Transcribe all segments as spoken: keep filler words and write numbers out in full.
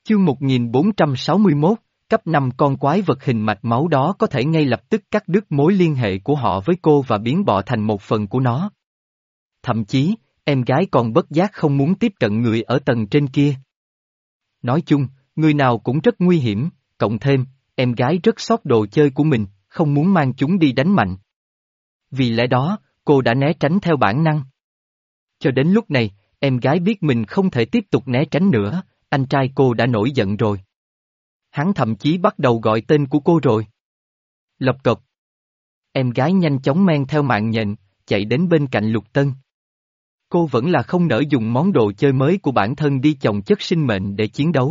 Chương một nghìn bốn trăm sáu mươi mốt, cấp năm con quái vật hình mạch máu đó có thể ngay lập tức cắt đứt mối liên hệ của họ với cô và biến bọ thành một phần của nó. Thậm chí, em gái còn bất giác không muốn tiếp cận người ở tầng trên kia. Nói chung, người nào cũng rất nguy hiểm, cộng thêm, em gái rất xót đồ chơi của mình, không muốn mang chúng đi đánh mạnh. Vì lẽ đó, cô đã né tránh theo bản năng. Cho đến lúc này, em gái biết mình không thể tiếp tục né tránh nữa, anh trai cô đã nổi giận rồi. Hắn thậm chí bắt đầu gọi tên của cô rồi. Lộc cộc. Em gái nhanh chóng men theo mạng nhện, chạy đến bên cạnh Lục Tân. Cô vẫn là không nỡ dùng món đồ chơi mới của bản thân đi chồng chất sinh mệnh để chiến đấu.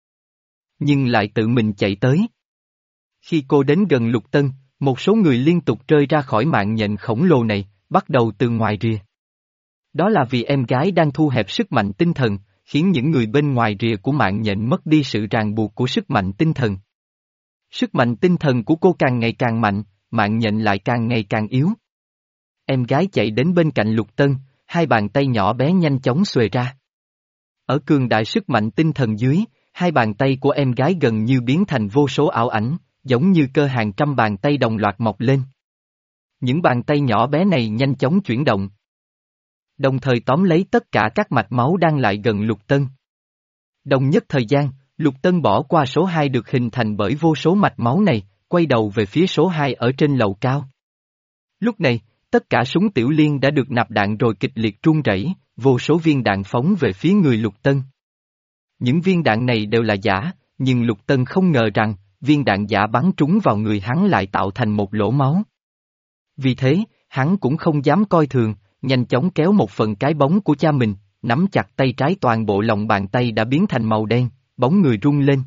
Nhưng lại tự mình chạy tới. Khi cô đến gần Lục Tân, một số người liên tục rơi ra khỏi mạng nhện khổng lồ này, bắt đầu từ ngoài rìa. Đó là vì em gái đang thu hẹp sức mạnh tinh thần, khiến những người bên ngoài rìa của mạng nhện mất đi sự ràng buộc của sức mạnh tinh thần. Sức mạnh tinh thần của cô càng ngày càng mạnh, mạng nhện lại càng ngày càng yếu. Em gái chạy đến bên cạnh Lục Tân, hai bàn tay nhỏ bé nhanh chóng xuề ra. Ở cường đại sức mạnh tinh thần dưới, hai bàn tay của em gái gần như biến thành vô số ảo ảnh, giống như cơ hàng trăm bàn tay đồng loạt mọc lên. Những bàn tay nhỏ bé này nhanh chóng chuyển động, đồng thời tóm lấy tất cả các mạch máu đang lại gần Lục Tân. Đồng nhất thời gian, Lục Tân bỏ qua số hai được hình thành bởi vô số mạch máu này, quay đầu về phía số hai ở trên lầu cao. Lúc này, tất cả súng tiểu liên đã được nạp đạn rồi kịch liệt rung rẩy, vô số viên đạn phóng về phía người Lục Tân. Những viên đạn này đều là giả, nhưng Lục Tân không ngờ rằng, viên đạn giả bắn trúng vào người hắn lại tạo thành một lỗ máu. Vì thế, hắn cũng không dám coi thường, nhanh chóng kéo một phần cái bóng của cha mình, nắm chặt tay trái, toàn bộ lòng bàn tay đã biến thành màu đen, bóng người rung lên.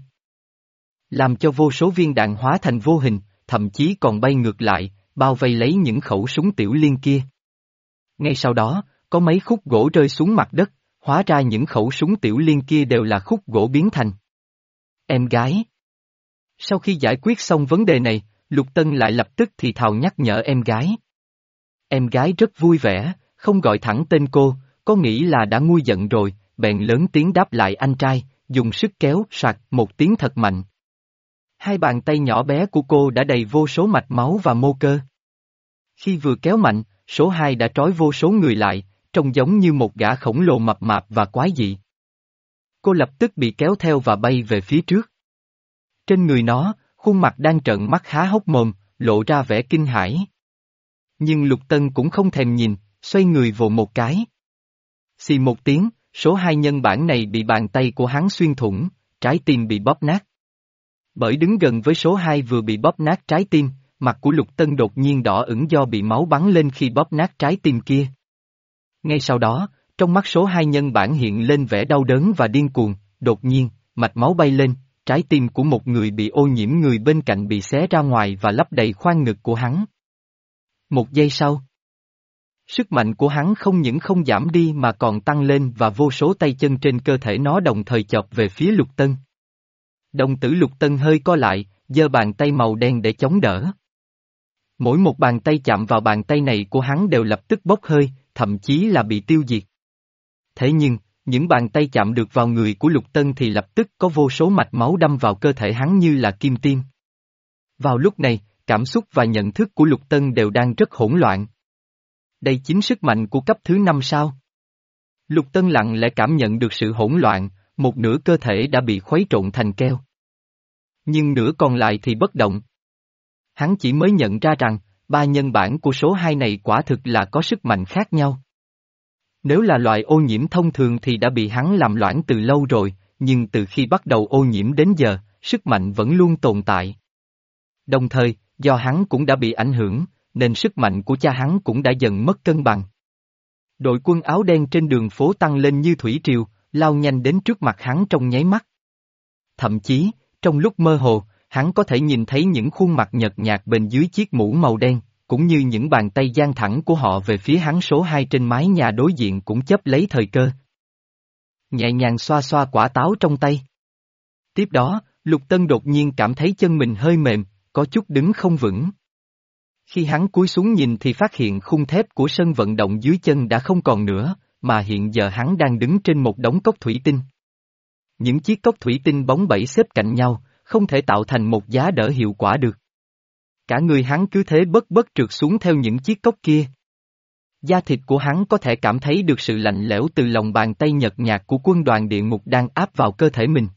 Làm cho vô số viên đạn hóa thành vô hình, thậm chí còn bay ngược lại, bao vây lấy những khẩu súng tiểu liên kia. Ngay sau đó, có mấy khúc gỗ rơi xuống mặt đất, hóa ra những khẩu súng tiểu liên kia đều là khúc gỗ biến thành. Em gái. Sau khi giải quyết xong vấn đề này, Lục Tân lại lập tức thì thào nhắc nhở em gái. Em gái rất vui vẻ, không gọi thẳng tên cô, có nghĩ là đã nguôi giận rồi, bèn lớn tiếng đáp lại anh trai, dùng sức kéo, soạt một tiếng thật mạnh. Hai bàn tay nhỏ bé của cô đã đầy vô số mạch máu và mô cơ. Khi vừa kéo mạnh, số hai đã trói vô số người lại, trông giống như một gã khổng lồ mập mạp và quái dị. Cô lập tức bị kéo theo và bay về phía trước. Trên người nó, khuôn mặt đang trợn mắt há hốc mồm, lộ ra vẻ kinh hãi. Nhưng Lục Tân cũng không thèm nhìn, xoay người vồ một cái. Xì một tiếng, số hai nhân bản này bị bàn tay của hắn xuyên thủng, trái tim bị bóp nát. Bởi đứng gần với số hai vừa bị bóp nát trái tim, mặt của Lục Tân đột nhiên đỏ ửng do bị máu bắn lên khi bóp nát trái tim kia. Ngay sau đó, trong mắt số hai nhân bản hiện lên vẻ đau đớn và điên cuồng, đột nhiên, mạch máu bay lên, trái tim của một người bị ô nhiễm người bên cạnh bị xé ra ngoài và lấp đầy khoang ngực của hắn. Một giây sau, sức mạnh của hắn không những không giảm đi mà còn tăng lên và vô số tay chân trên cơ thể nó đồng thời chộp về phía Lục Tân. Đồng tử Lục Tân hơi co lại, giơ bàn tay màu đen để chống đỡ. Mỗi một bàn tay chạm vào bàn tay này của hắn đều lập tức bốc hơi, thậm chí là bị tiêu diệt. Thế nhưng, những bàn tay chạm được vào người của Lục Tân thì lập tức có vô số mạch máu đâm vào cơ thể hắn như là kim tiêm. Vào lúc này, cảm xúc và nhận thức của Lục Tân đều đang rất hỗn loạn. Đây chính sức mạnh của cấp thứ năm sao? Lục Tân lặng lẽ cảm nhận được sự hỗn loạn, một nửa cơ thể đã bị khuấy trộn thành keo. Nhưng nửa còn lại thì bất động. Hắn chỉ mới nhận ra rằng, ba nhân bản của số hai này quả thực là có sức mạnh khác nhau. Nếu là loại ô nhiễm thông thường thì đã bị hắn làm loãng từ lâu rồi, nhưng từ khi bắt đầu ô nhiễm đến giờ, sức mạnh vẫn luôn tồn tại. Đồng thời, do hắn cũng đã bị ảnh hưởng, nên sức mạnh của cha hắn cũng đã dần mất cân bằng. Đội quân áo đen trên đường phố tăng lên như thủy triều, lao nhanh đến trước mặt hắn trong nháy mắt. Thậm chí, trong lúc mơ hồ, hắn có thể nhìn thấy những khuôn mặt nhợt nhạt bên dưới chiếc mũ màu đen, cũng như những bàn tay giang thẳng của họ về phía hắn. Số hai trên mái nhà đối diện cũng chấp lấy thời cơ, nhẹ nhàng xoa xoa quả táo trong tay. Tiếp đó, Lục Tân đột nhiên cảm thấy chân mình hơi mềm, có chút đứng không vững. Khi hắn cúi xuống nhìn thì phát hiện khung thép của sân vận động dưới chân đã không còn nữa, mà hiện giờ hắn đang đứng trên một đống cốc thủy tinh. Những chiếc cốc thủy tinh bóng bẩy xếp cạnh nhau, không thể tạo thành một giá đỡ hiệu quả được. Cả người hắn cứ thế bất bất trượt xuống theo những chiếc cốc kia. Da thịt của hắn có thể cảm thấy được sự lạnh lẽo từ lòng bàn tay nhợt nhạt của quân đoàn địa ngục đang áp vào cơ thể mình.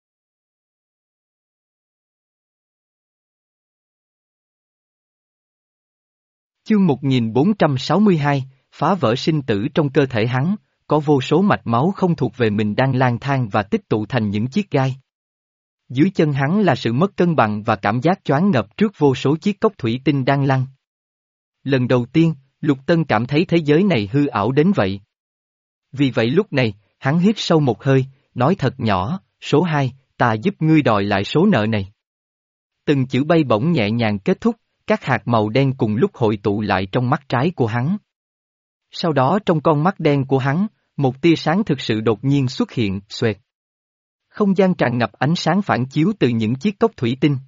Chương một nghìn bốn trăm sáu mươi hai, phá vỡ sinh tử trong cơ thể hắn, có vô số mạch máu không thuộc về mình đang lang thang và tích tụ thành những chiếc gai. Dưới chân hắn là sự mất cân bằng và cảm giác choáng ngợp trước vô số chiếc cốc thủy tinh đang lăn. Lần đầu tiên, Lục Tân cảm thấy thế giới này hư ảo đến vậy. Vì vậy lúc này, hắn hít sâu một hơi, nói thật nhỏ, số hai, ta giúp ngươi đòi lại số nợ này. Từng chữ bay bổng nhẹ nhàng kết thúc, các hạt màu đen cùng lúc hội tụ lại trong mắt trái của hắn. Sau đó trong con mắt đen của hắn, một tia sáng thực sự đột nhiên xuất hiện, xoẹt. Không gian tràn ngập ánh sáng phản chiếu từ những chiếc cốc thủy tinh.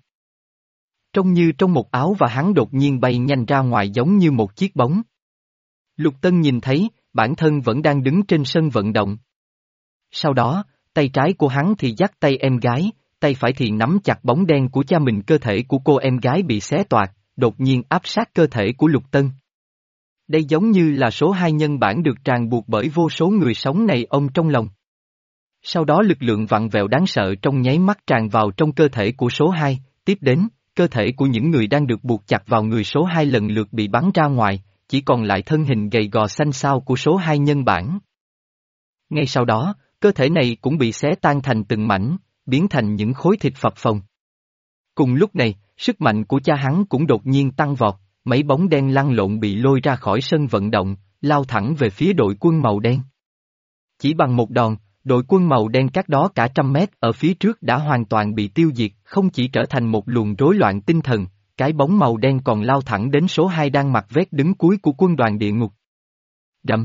Trông như trong một áo và hắn đột nhiên bay nhanh ra ngoài giống như một chiếc bóng. Lục Tân nhìn thấy, bản thân vẫn đang đứng trên sân vận động. Sau đó, tay trái của hắn thì dắt tay em gái, tay phải thì nắm chặt bóng đen của cha mình, cơ thể của cô em gái bị xé toạc, đột nhiên áp sát cơ thể của Lục Tân. Đây giống như là số hai nhân bản được ràng buộc bởi vô số người sống này ôm trong lòng. Sau đó lực lượng vặn vẹo đáng sợ trong nháy mắt tràn vào trong cơ thể của số hai, tiếp đến, cơ thể của những người đang được buộc chặt vào người số hai lần lượt bị bắn ra ngoài, chỉ còn lại thân hình gầy gò xanh xao của số hai nhân bản. Ngay sau đó, cơ thể này cũng bị xé tan thành từng mảnh, biến thành những khối thịt phập phồng. Cùng lúc này, sức mạnh của cha hắn cũng đột nhiên tăng vọt, mấy bóng đen lăn lộn bị lôi ra khỏi sân vận động, lao thẳng về phía đội quân màu đen. Chỉ bằng một đòn, đội quân màu đen cách đó cả trăm mét ở phía trước đã hoàn toàn bị tiêu diệt, không chỉ trở thành một luồng rối loạn tinh thần, cái bóng màu đen còn lao thẳng đến số hai đang mặc vest đứng cuối của quân đoàn địa ngục. Đâm!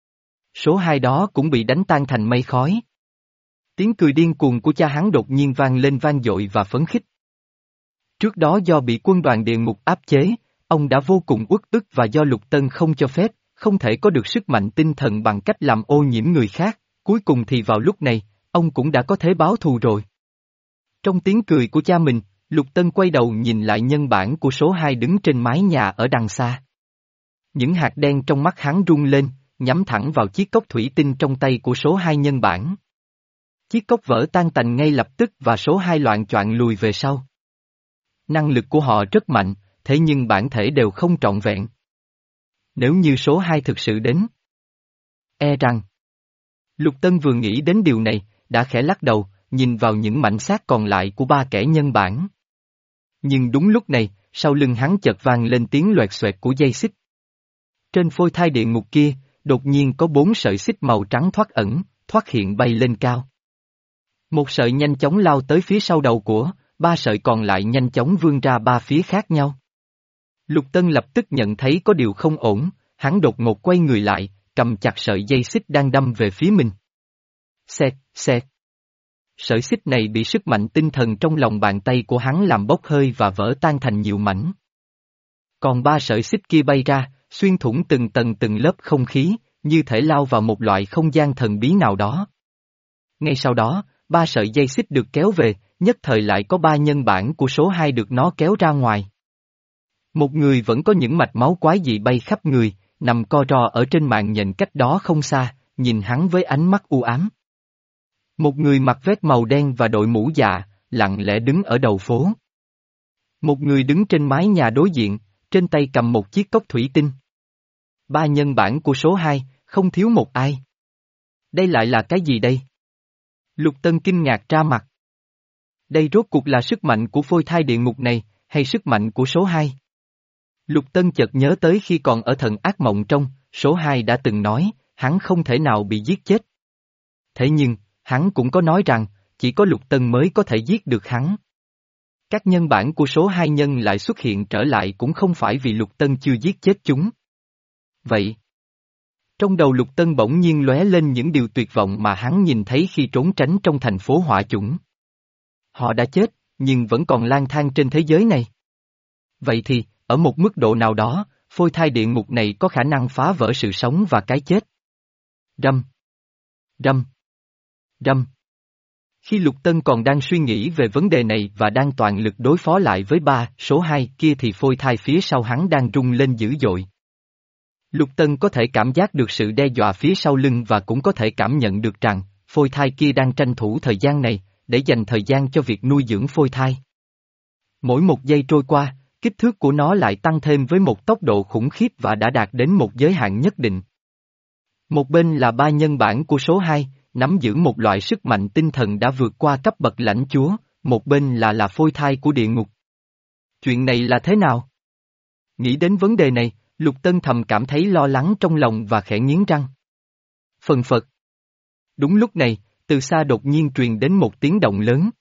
Số hai đó cũng bị đánh tan thành mây khói. Tiếng cười điên cuồng của cha hắn đột nhiên vang lên vang dội và phấn khích. Trước đó do bị quân đoàn địa ngục áp chế, ông đã vô cùng uất ức và do Lục Tân không cho phép, không thể có được sức mạnh tinh thần bằng cách làm ô nhiễm người khác, cuối cùng thì vào lúc này, ông cũng đã có thể báo thù rồi. Trong tiếng cười của cha mình, Lục Tân quay đầu nhìn lại nhân bản của số hai đứng trên mái nhà ở đằng xa. Những hạt đen trong mắt hắn rung lên, nhắm thẳng vào chiếc cốc thủy tinh trong tay của số hai nhân bản. Chiếc cốc vỡ tan tành ngay lập tức và số hai loạng choạng lùi về sau. Năng lực của họ rất mạnh, thế nhưng bản thể đều không trọn vẹn. Nếu như số hai thực sự đến, e rằng... Lục Tân vừa nghĩ đến điều này, đã khẽ lắc đầu, nhìn vào những mảnh xác còn lại của ba kẻ nhân bản. Nhưng đúng lúc này, sau lưng hắn chợt vang lên tiếng loẹt xoẹt của dây xích. Trên phôi thai địa ngục kia, đột nhiên có bốn sợi xích màu trắng thoát ẩn, thoát hiện bay lên cao. Một sợi nhanh chóng lao tới phía sau đầu của, ba sợi còn lại nhanh chóng vươn ra ba phía khác nhau. Lục Tân lập tức nhận thấy có điều không ổn, hắn đột ngột quay người lại, cầm chặt sợi dây xích đang đâm về phía mình. Xẹt, xẹt. Sợi xích này bị sức mạnh tinh thần trong lòng bàn tay của hắn làm bốc hơi và vỡ tan thành nhiều mảnh. Còn ba sợi xích kia bay ra, xuyên thủng từng tầng từng lớp không khí, như thể lao vào một loại không gian thần bí nào đó. Ngay sau đó, ba sợi dây xích được kéo về, nhất thời lại có ba nhân bản của số hai được nó kéo ra ngoài. Một người vẫn có những mạch máu quái dị bay khắp người, nằm co ro ở trên màn nhện cách đó không xa, nhìn hắn với ánh mắt u ám. Một người mặc vest màu đen và đội mũ dạ, lặng lẽ đứng ở đầu phố. Một người đứng trên mái nhà đối diện, trên tay cầm một chiếc cốc thủy tinh. Ba nhân bản của số hai, không thiếu một ai. Đây lại là cái gì đây? Lục Tân kinh ngạc ra mặt. Đây rốt cuộc là sức mạnh của phôi thai địa ngục này, hay sức mạnh của số hai? Lục Tân chợt nhớ tới khi còn ở thần ác mộng trong, số hai đã từng nói, hắn không thể nào bị giết chết. Thế nhưng, hắn cũng có nói rằng, chỉ có Lục Tân mới có thể giết được hắn. Các nhân bản của số hai nhân lại xuất hiện trở lại cũng không phải vì Lục Tân chưa giết chết chúng. Vậy, trong đầu Lục Tân bỗng nhiên lóe lên những điều tuyệt vọng mà hắn nhìn thấy khi trốn tránh trong thành phố hỏa chủng. Họ đã chết, nhưng vẫn còn lang thang trên thế giới này. Vậy thì, ở một mức độ nào đó, phôi thai địa ngục này có khả năng phá vỡ sự sống và cái chết. Râm. Râm. Râm. Khi Lục Tân còn đang suy nghĩ về vấn đề này và đang toàn lực đối phó lại với ba số hai kia thì phôi thai phía sau hắn đang rung lên dữ dội. Lục Tân có thể cảm giác được sự đe dọa phía sau lưng và cũng có thể cảm nhận được rằng, phôi thai kia đang tranh thủ thời gian này, để dành thời gian cho việc nuôi dưỡng phôi thai. Mỗi một giây trôi qua, kích thước của nó lại tăng thêm với một tốc độ khủng khiếp và đã đạt đến một giới hạn nhất định. Một bên là ba nhân bản của số hai, nắm giữ một loại sức mạnh tinh thần đã vượt qua cấp bậc lãnh chúa, một bên là là phôi thai của địa ngục. Chuyện này là thế nào? Nghĩ đến vấn đề này, Lục Tân thầm cảm thấy lo lắng trong lòng và khẽ nghiến răng. Phần phật. Đúng lúc này, từ xa đột nhiên truyền đến một tiếng động lớn.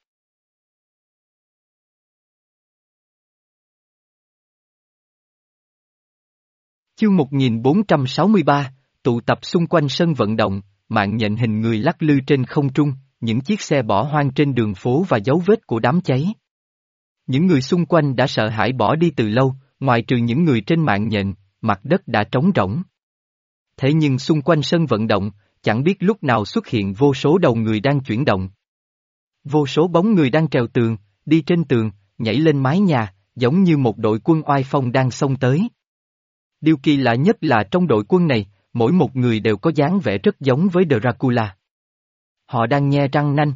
Chương một nghìn bốn trăm sáu mươi ba, tụ tập xung quanh sân vận động, mạng nhện hình người lắc lư trên không trung, những chiếc xe bỏ hoang trên đường phố và dấu vết của đám cháy. Những người xung quanh đã sợ hãi bỏ đi từ lâu, ngoài trừ những người trên mạng nhện, mặt đất đã trống rỗng. Thế nhưng xung quanh sân vận động, chẳng biết lúc nào xuất hiện vô số đầu người đang chuyển động. Vô số bóng người đang trèo tường, đi trên tường, nhảy lên mái nhà, giống như một đội quân oai phong đang xông tới. Điều kỳ lạ nhất là trong đội quân này, mỗi một người đều có dáng vẻ rất giống với Dracula. Họ đang nhe răng nanh.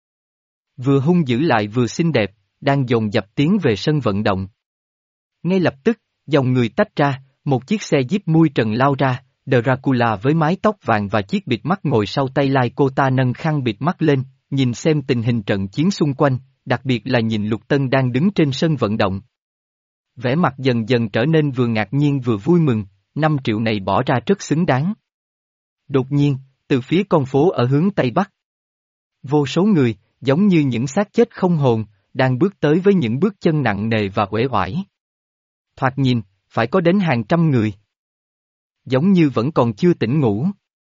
Vừa hung dữ lại vừa xinh đẹp, đang dồn dập tiến về sân vận động. Ngay lập tức, dòng người tách ra, một chiếc xe jeep mui trần lao ra, Dracula với mái tóc vàng và chiếc bịt mắt ngồi sau tay lai cô ta nâng khăn bịt mắt lên, nhìn xem tình hình trận chiến xung quanh, đặc biệt là nhìn Lục Tân đang đứng trên sân vận động. Vẻ mặt dần dần trở nên vừa ngạc nhiên vừa vui mừng, năm triệu này bỏ ra rất xứng đáng. Đột nhiên, từ phía con phố ở hướng Tây Bắc, vô số người, giống như những xác chết không hồn, đang bước tới với những bước chân nặng nề và uể oải. Thoạt nhìn, phải có đến hàng trăm người. Giống như vẫn còn chưa tỉnh ngủ.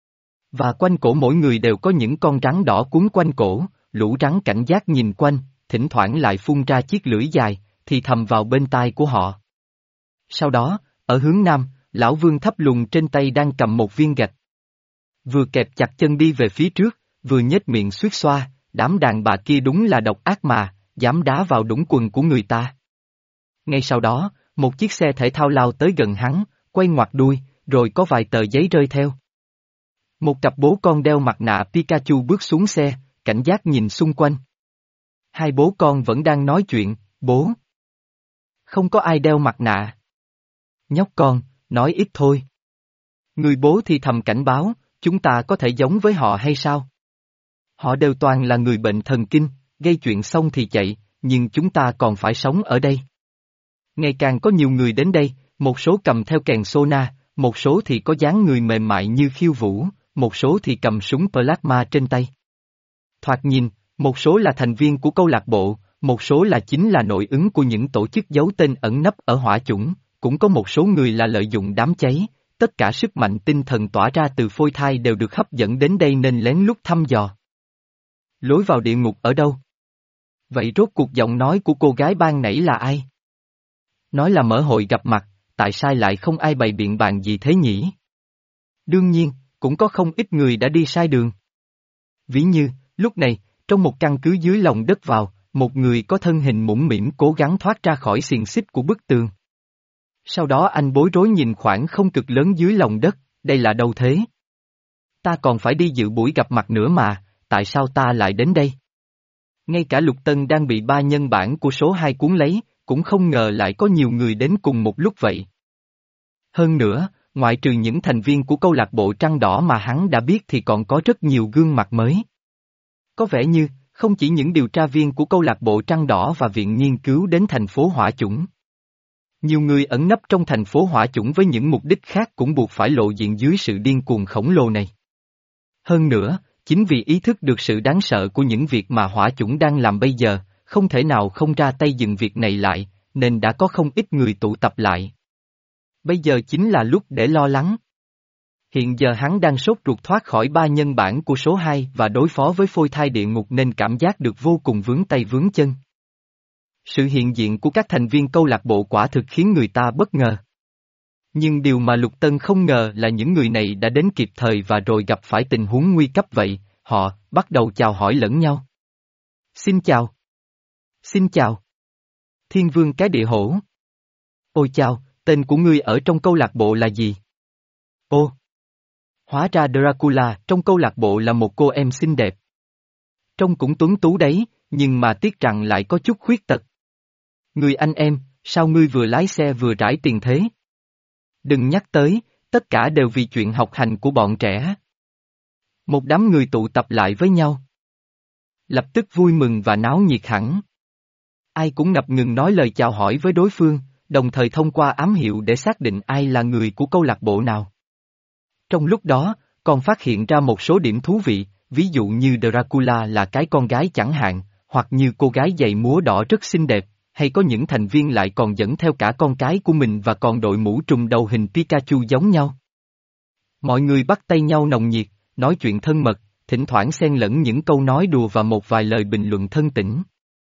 Và quanh cổ mỗi người đều có những con rắn đỏ quấn quanh cổ, lũ rắn cảnh giác nhìn quanh, thỉnh thoảng lại phun ra chiếc lưỡi dài, thì thầm vào bên tai của họ. Sau đó, ở hướng nam, lão Vương thấp lùn trên tay đang cầm một viên gạch. Vừa kẹp chặt chân đi về phía trước, vừa nhếch miệng suýt xoa, đám đàn bà kia đúng là độc ác mà, dám đá vào đũng quần của người ta. Ngay sau đó, một chiếc xe thể thao lao tới gần hắn, quay ngoặt đuôi, rồi có vài tờ giấy rơi theo. Một cặp bố con đeo mặt nạ Pikachu bước xuống xe, cảnh giác nhìn xung quanh. Hai bố con vẫn đang nói chuyện, bố. Không có ai đeo mặt nạ. Nhóc con, nói ít thôi. Người bố thì thầm cảnh báo, chúng ta có thể giống với họ hay sao? Họ đều toàn là người bệnh thần kinh, gây chuyện xong thì chạy, nhưng chúng ta còn phải sống ở đây. Ngày càng có nhiều người đến đây, một số cầm theo kèn sona, một số thì có dáng người mềm mại như khiêu vũ, một số thì cầm súng plasma trên tay. Thoạt nhìn, một số là thành viên của câu lạc bộ, một số là chính là nội ứng của những tổ chức giấu tên ẩn nấp ở hỏa chủng, cũng có một số người là lợi dụng đám cháy, tất cả sức mạnh tinh thần tỏa ra từ phôi thai đều được hấp dẫn đến đây nên lén lút thăm dò. Lối vào địa ngục ở đâu? Vậy rốt cuộc giọng nói của cô gái ban nãy là ai? Nói là mở hội gặp mặt, tại sao lại không ai bày biện bàn gì thế nhỉ? Đương nhiên, cũng có không ít người đã đi sai đường. Ví như, lúc này, trong một căn cứ dưới lòng đất vào, một người có thân hình mũm mĩm cố gắng thoát ra khỏi xiềng xích của bức tường. Sau đó anh bối rối nhìn khoảng không cực lớn dưới lòng đất, đây là đâu thế? Ta còn phải đi dự buổi gặp mặt nữa mà, tại sao ta lại đến đây? Ngay cả Lục Tân đang bị ba nhân bản của số hai cuốn lấy, cũng không ngờ lại có nhiều người đến cùng một lúc vậy. Hơn nữa, ngoại trừ những thành viên của câu lạc bộ Trăng Đỏ mà hắn đã biết thì còn có rất nhiều gương mặt mới. Có vẻ như, không chỉ những điều tra viên của câu lạc bộ Trăng Đỏ và viện nghiên cứu đến thành phố Hỏa Chủng. Nhiều người ẩn nấp trong thành phố Hỏa Chủng với những mục đích khác cũng buộc phải lộ diện dưới sự điên cuồng khổng lồ này. Hơn nữa, chính vì ý thức được sự đáng sợ của những việc mà Hỏa Chủng đang làm bây giờ, không thể nào không ra tay dừng việc này lại, nên đã có không ít người tụ tập lại. Bây giờ chính là lúc để lo lắng. Hiện giờ hắn đang sốt ruột thoát khỏi ba nhân bản của số hai và đối phó với phôi thai địa ngục nên cảm giác được vô cùng vướng tay vướng chân. Sự hiện diện của các thành viên câu lạc bộ quả thực khiến người ta bất ngờ. Nhưng điều mà Lục Tân không ngờ là những người này đã đến kịp thời và rồi gặp phải tình huống nguy cấp vậy, họ bắt đầu chào hỏi lẫn nhau. Xin chào. Xin chào. Thiên vương cái địa hổ. Ôi chào, tên của ngươi ở trong câu lạc bộ là gì? Ô. Hóa ra Dracula trong câu lạc bộ là một cô em xinh đẹp. Trông cũng tuấn tú đấy, nhưng mà tiếc rằng lại có chút khuyết tật. Người anh em, sao ngươi vừa lái xe vừa rải tiền thế? Đừng nhắc tới, tất cả đều vì chuyện học hành của bọn trẻ. Một đám người tụ tập lại với nhau. Lập tức vui mừng và náo nhiệt hẳn. Ai cũng ngập ngừng nói lời chào hỏi với đối phương, đồng thời thông qua ám hiệu để xác định ai là người của câu lạc bộ nào. Trong lúc đó, còn phát hiện ra một số điểm thú vị, ví dụ như Dracula là cái con gái chẳng hạn, hoặc như cô gái giày múa đỏ rất xinh đẹp, hay có những thành viên lại còn dẫn theo cả con cái của mình và còn đội mũ trùm đầu hình Pikachu giống nhau. Mọi người bắt tay nhau nồng nhiệt, nói chuyện thân mật, thỉnh thoảng xen lẫn những câu nói đùa và một vài lời bình luận thân tĩnh.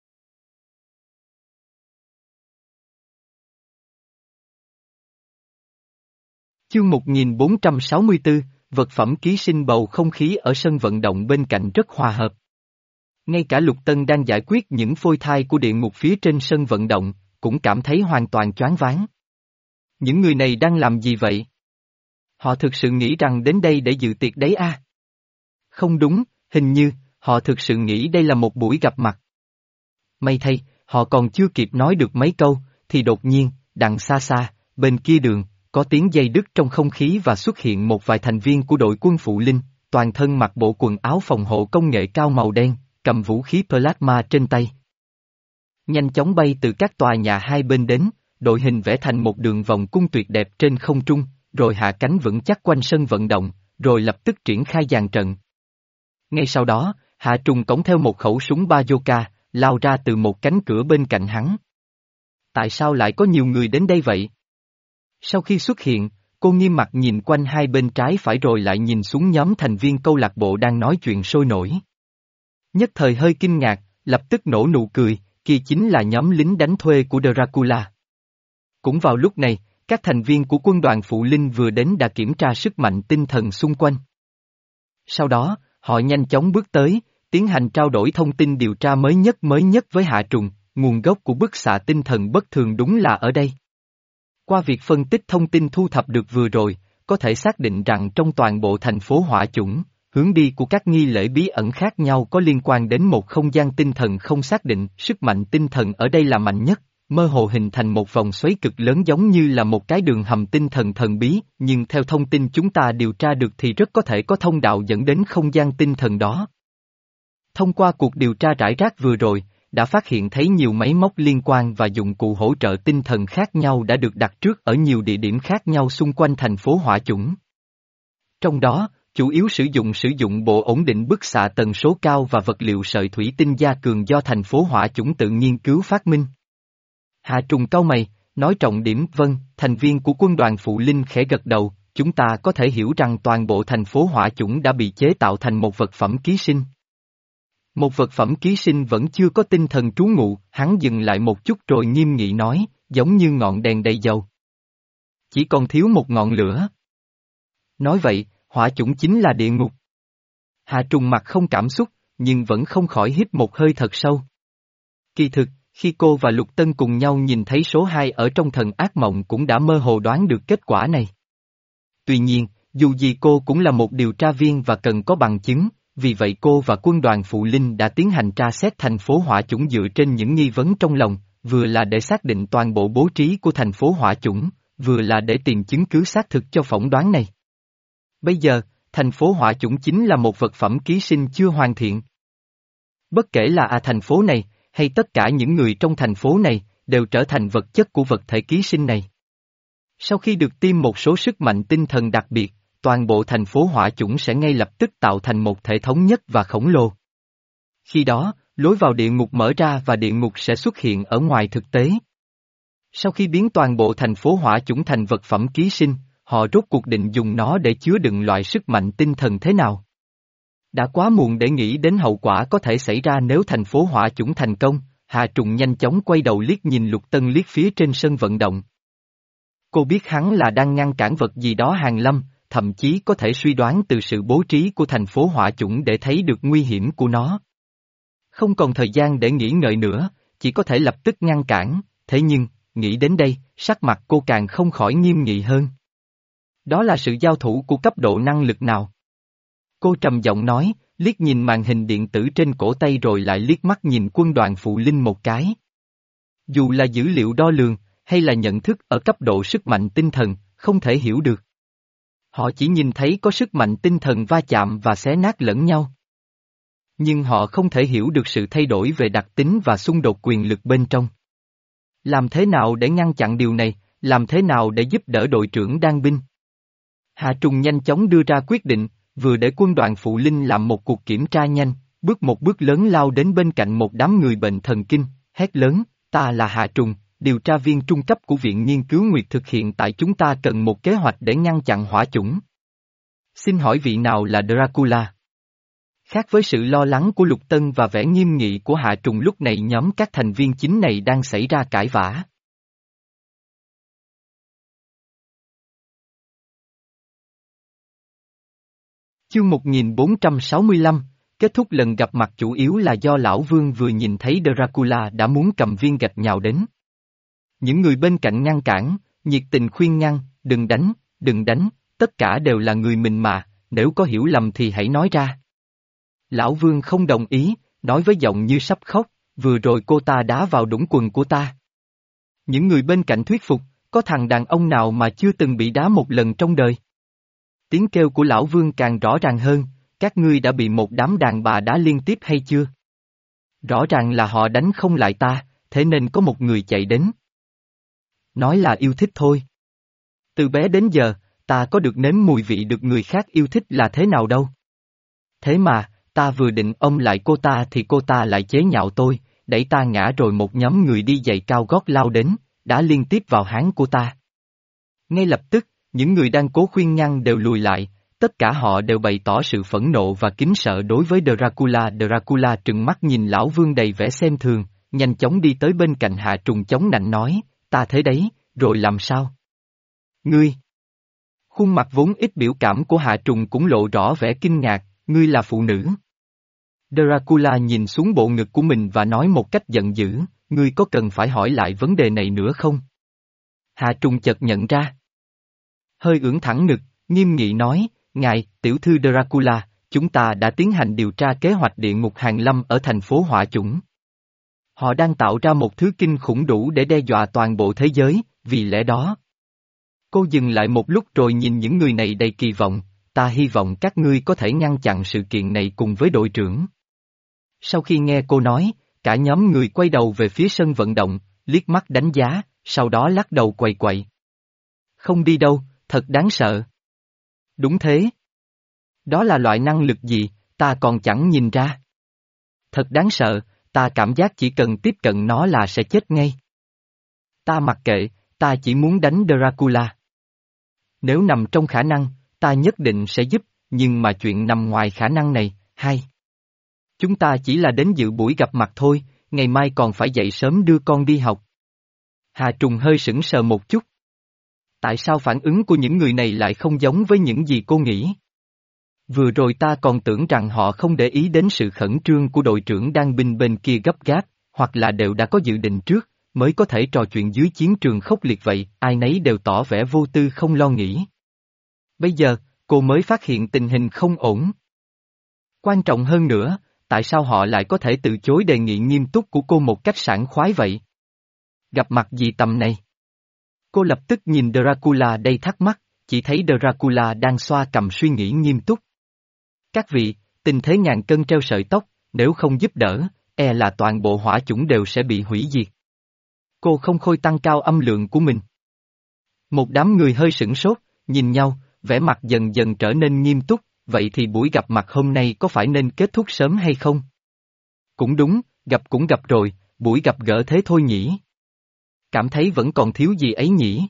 Chương một nghìn bốn trăm sáu mươi tư, vật phẩm ký sinh. Bầu không khí ở sân vận động bên cạnh rất hòa hợp. Ngay cả Lục Tân đang giải quyết những phôi thai của địa ngục phía trên sân vận động, cũng cảm thấy hoàn toàn choáng váng. Những người này đang làm gì vậy? Họ thực sự nghĩ rằng đến đây để dự tiệc đấy à? Không đúng, hình như, họ thực sự nghĩ đây là một buổi gặp mặt. May thay, họ còn chưa kịp nói được mấy câu, thì đột nhiên, đằng xa xa, bên kia đường, có tiếng dây đứt trong không khí và xuất hiện một vài thành viên của đội quân phụ linh, toàn thân mặc bộ quần áo phòng hộ công nghệ cao màu đen, cầm vũ khí plasma trên tay. Nhanh chóng bay từ các tòa nhà hai bên đến, đội hình vẽ thành một đường vòng cung tuyệt đẹp trên không trung, rồi hạ cánh vững chắc quanh sân vận động, rồi lập tức triển khai dàn trận. Ngay sau đó, Hạ Trùng cõng theo một khẩu súng bazooka, lao ra từ một cánh cửa bên cạnh hắn. Tại sao lại có nhiều người đến đây vậy? Sau khi xuất hiện, cô nghiêm mặt nhìn quanh hai bên trái phải rồi lại nhìn xuống nhóm thành viên câu lạc bộ đang nói chuyện sôi nổi. Nhất thời hơi kinh ngạc, lập tức nổ nụ cười, kia chính là nhóm lính đánh thuê của Dracula. Cũng vào lúc này, các thành viên của quân đoàn phụ linh vừa đến đã kiểm tra sức mạnh tinh thần xung quanh. Sau đó, họ nhanh chóng bước tới, tiến hành trao đổi thông tin điều tra mới nhất mới nhất với Hạ Trùng, nguồn gốc của bức xạ tinh thần bất thường đúng là ở đây. Qua việc phân tích thông tin thu thập được vừa rồi, có thể xác định rằng trong toàn bộ thành phố Hỏa Chủng, hướng đi của các nghi lễ bí ẩn khác nhau có liên quan đến một không gian tinh thần không xác định, sức mạnh tinh thần ở đây là mạnh nhất, mơ hồ hình thành một vòng xoáy cực lớn giống như là một cái đường hầm tinh thần thần bí, nhưng theo thông tin chúng ta điều tra được thì rất có thể có thông đạo dẫn đến không gian tinh thần đó. Thông qua cuộc điều tra rải rác vừa rồi, đã phát hiện thấy nhiều máy móc liên quan và dụng cụ hỗ trợ tinh thần khác nhau đã được đặt trước ở nhiều địa điểm khác nhau xung quanh thành phố Hỏa Chủng. Trong đó, chủ yếu sử dụng sử dụng bộ ổn định bức xạ tần số cao và vật liệu sợi thủy tinh gia cường do thành phố Hỏa Chủng tự nghiên cứu phát minh. Hạ Trùng cau mày, nói trọng điểm. Vâng, thành viên của quân đoàn phụ linh khẽ gật đầu, chúng ta có thể hiểu rằng toàn bộ thành phố Hỏa Chủng đã bị chế tạo thành một vật phẩm ký sinh. Một vật phẩm ký sinh vẫn chưa có tinh thần trú ngụ, hắn dừng lại một chút rồi nghiêm nghị nói, giống như ngọn đèn đầy dầu. Chỉ còn thiếu một ngọn lửa. Nói vậy, Hỏa Chủng chính là địa ngục. Hạ Trùng mặt không cảm xúc, nhưng vẫn không khỏi hít một hơi thật sâu. Kỳ thực, khi cô và Lục Tân cùng nhau nhìn thấy số hai ở trong thần ác mộng cũng đã mơ hồ đoán được kết quả này. Tuy nhiên, dù gì cô cũng là một điều tra viên và cần có bằng chứng, vì vậy cô và quân đoàn phụ linh đã tiến hành tra xét thành phố Hỏa Chủng dựa trên những nghi vấn trong lòng, vừa là để xác định toàn bộ bố trí của thành phố Hỏa Chủng, vừa là để tìm chứng cứ xác thực cho phỏng đoán này. Bây giờ, thành phố Hỏa Chủng chính là một vật phẩm ký sinh chưa hoàn thiện. Bất kể là à thành phố này, hay tất cả những người trong thành phố này, đều trở thành vật chất của vật thể ký sinh này. Sau khi được tiêm một số sức mạnh tinh thần đặc biệt, toàn bộ thành phố Hỏa Chủng sẽ ngay lập tức tạo thành một thể thống nhất và khổng lồ. Khi đó, lối vào địa ngục mở ra và địa ngục sẽ xuất hiện ở ngoài thực tế. Sau khi biến toàn bộ thành phố Hỏa Chủng thành vật phẩm ký sinh, họ rốt cuộc định dùng nó để chứa đựng loại sức mạnh tinh thần thế nào? Đã quá muộn để nghĩ đến hậu quả có thể xảy ra nếu thành phố Hỏa Chủng thành công. Hà Trùng nhanh chóng quay đầu liếc nhìn Lục Tân liếc phía trên sân vận động. Cô biết hắn là đang ngăn cản vật gì đó hàng lâm, thậm chí có thể suy đoán từ sự bố trí của thành phố Hỏa Chủng để thấy được nguy hiểm của nó. Không còn thời gian để nghĩ ngợi nữa, chỉ có thể lập tức ngăn cản, thế nhưng, nghĩ đến đây, sắc mặt cô càng không khỏi nghiêm nghị hơn. Đó là sự giao thủ của cấp độ năng lực nào? Cô trầm giọng nói, liếc nhìn màn hình điện tử trên cổ tay rồi lại liếc mắt nhìn quân đoàn phụ linh một cái. Dù là dữ liệu đo lường, hay là nhận thức ở cấp độ sức mạnh tinh thần, không thể hiểu được. Họ chỉ nhìn thấy có sức mạnh tinh thần va chạm và xé nát lẫn nhau. Nhưng họ không thể hiểu được sự thay đổi về đặc tính và xung đột quyền lực bên trong. Làm thế nào để ngăn chặn điều này, làm thế nào để giúp đỡ đội trưởng đan binh? Hạ Trùng nhanh chóng đưa ra quyết định, vừa để quân đoàn phụ linh làm một cuộc kiểm tra nhanh, bước một bước lớn lao đến bên cạnh một đám người bệnh thần kinh, hét lớn, ta là Hạ Trùng, điều tra viên trung cấp của Viện Nghiên cứu Nguyệt thực hiện tại chúng ta cần một kế hoạch để ngăn chặn hỏa chủng. Xin hỏi vị nào là Dracula? Khác với sự lo lắng của Lục Tân và vẻ nghiêm nghị của Hạ Trùng lúc này nhóm các thành viên chính này đang xảy ra cãi vã. Chương một nghìn bốn trăm sáu mươi lăm, kết thúc lần gặp mặt chủ yếu là do Lão Vương vừa nhìn thấy Dracula đã muốn cầm viên gạch nhào đến. Những người bên cạnh ngăn cản, nhiệt tình khuyên ngăn, đừng đánh, đừng đánh, tất cả đều là người mình mà, nếu có hiểu lầm thì hãy nói ra. Lão Vương không đồng ý, nói với giọng như sắp khóc, vừa rồi cô ta đá vào đũng quần của ta. Những người bên cạnh thuyết phục, có thằng đàn ông nào mà chưa từng bị đá một lần trong đời. Tiếng kêu của Lão Vương càng rõ ràng hơn, các ngươi đã bị một đám đàn bà đá liên tiếp hay chưa? Rõ ràng là họ đánh không lại ta, thế nên có một người chạy đến. Nói là yêu thích thôi. Từ bé đến giờ, ta có được nếm mùi vị được người khác yêu thích là thế nào đâu. Thế mà, ta vừa định ôm lại cô ta thì cô ta lại chế nhạo tôi, đẩy ta ngã rồi một nhóm người đi giày cao gót lao đến, đã liên tiếp vào háng của ta. Ngay lập tức, những người đang cố khuyên ngăn đều lùi lại, tất cả họ đều bày tỏ sự phẫn nộ và kính sợ đối với Dracula. Dracula trừng mắt nhìn Lão Vương đầy vẻ xem thường, nhanh chóng đi tới bên cạnh Hạ Trùng chống nạnh nói, ta thế đấy, rồi làm sao? Ngươi! Khuôn mặt vốn ít biểu cảm của Hạ Trùng cũng lộ rõ vẻ kinh ngạc, ngươi là phụ nữ. Dracula nhìn xuống bộ ngực của mình và nói một cách giận dữ, ngươi có cần phải hỏi lại vấn đề này nữa không? Hạ Trùng chợt nhận ra. Hơi ưỡn thẳng ngực, nghiêm nghị nói, ngài, tiểu thư Dracula, chúng ta đã tiến hành điều tra kế hoạch địa ngục Hàn Lâm ở thành phố Hỏa Chủng. Họ đang tạo ra một thứ kinh khủng đủ để đe dọa toàn bộ thế giới, vì lẽ đó. Cô dừng lại một lúc rồi nhìn những người này đầy kỳ vọng, ta hy vọng các ngươi có thể ngăn chặn sự kiện này cùng với đội trưởng. Sau khi nghe cô nói, cả nhóm người quay đầu về phía sân vận động, liếc mắt đánh giá, sau đó lắc đầu quầy quậy. Không đi đâu, thật đáng sợ. Đúng thế. Đó là loại năng lực gì, ta còn chẳng nhìn ra. Thật đáng sợ, ta cảm giác chỉ cần tiếp cận nó là sẽ chết ngay. Ta mặc kệ, ta chỉ muốn đánh Dracula. Nếu nằm trong khả năng, ta nhất định sẽ giúp, nhưng mà chuyện nằm ngoài khả năng này, hay. Chúng ta chỉ là đến dự buổi gặp mặt thôi, ngày mai còn phải dậy sớm đưa con đi học. Hà Trùng hơi sững sờ một chút. Tại sao phản ứng của những người này lại không giống với những gì cô nghĩ? Vừa rồi ta còn tưởng rằng họ không để ý đến sự khẩn trương của đội trưởng đang binh bên kia gấp gáp, hoặc là đều đã có dự định trước, mới có thể trò chuyện dưới chiến trường khốc liệt vậy, ai nấy đều tỏ vẻ vô tư không lo nghĩ. Bây giờ, cô mới phát hiện tình hình không ổn. Quan trọng hơn nữa, tại sao họ lại có thể từ chối đề nghị nghiêm túc của cô một cách sảng khoái vậy? Gặp mặt gì tầm này? Cô lập tức nhìn Dracula đầy thắc mắc, chỉ thấy Dracula đang xoa cầm suy nghĩ nghiêm túc. Các vị, tình thế ngàn cân treo sợi tóc, nếu không giúp đỡ, e là toàn bộ hỏa chủng đều sẽ bị hủy diệt. Cô không khôi tăng cao âm lượng của mình. Một đám người hơi sửng sốt, nhìn nhau, vẻ mặt dần dần trở nên nghiêm túc, vậy thì buổi gặp mặt hôm nay có phải nên kết thúc sớm hay không? Cũng đúng, gặp cũng gặp rồi, buổi gặp gỡ thế thôi nhỉ? Cảm thấy vẫn còn thiếu gì ấy nhỉ?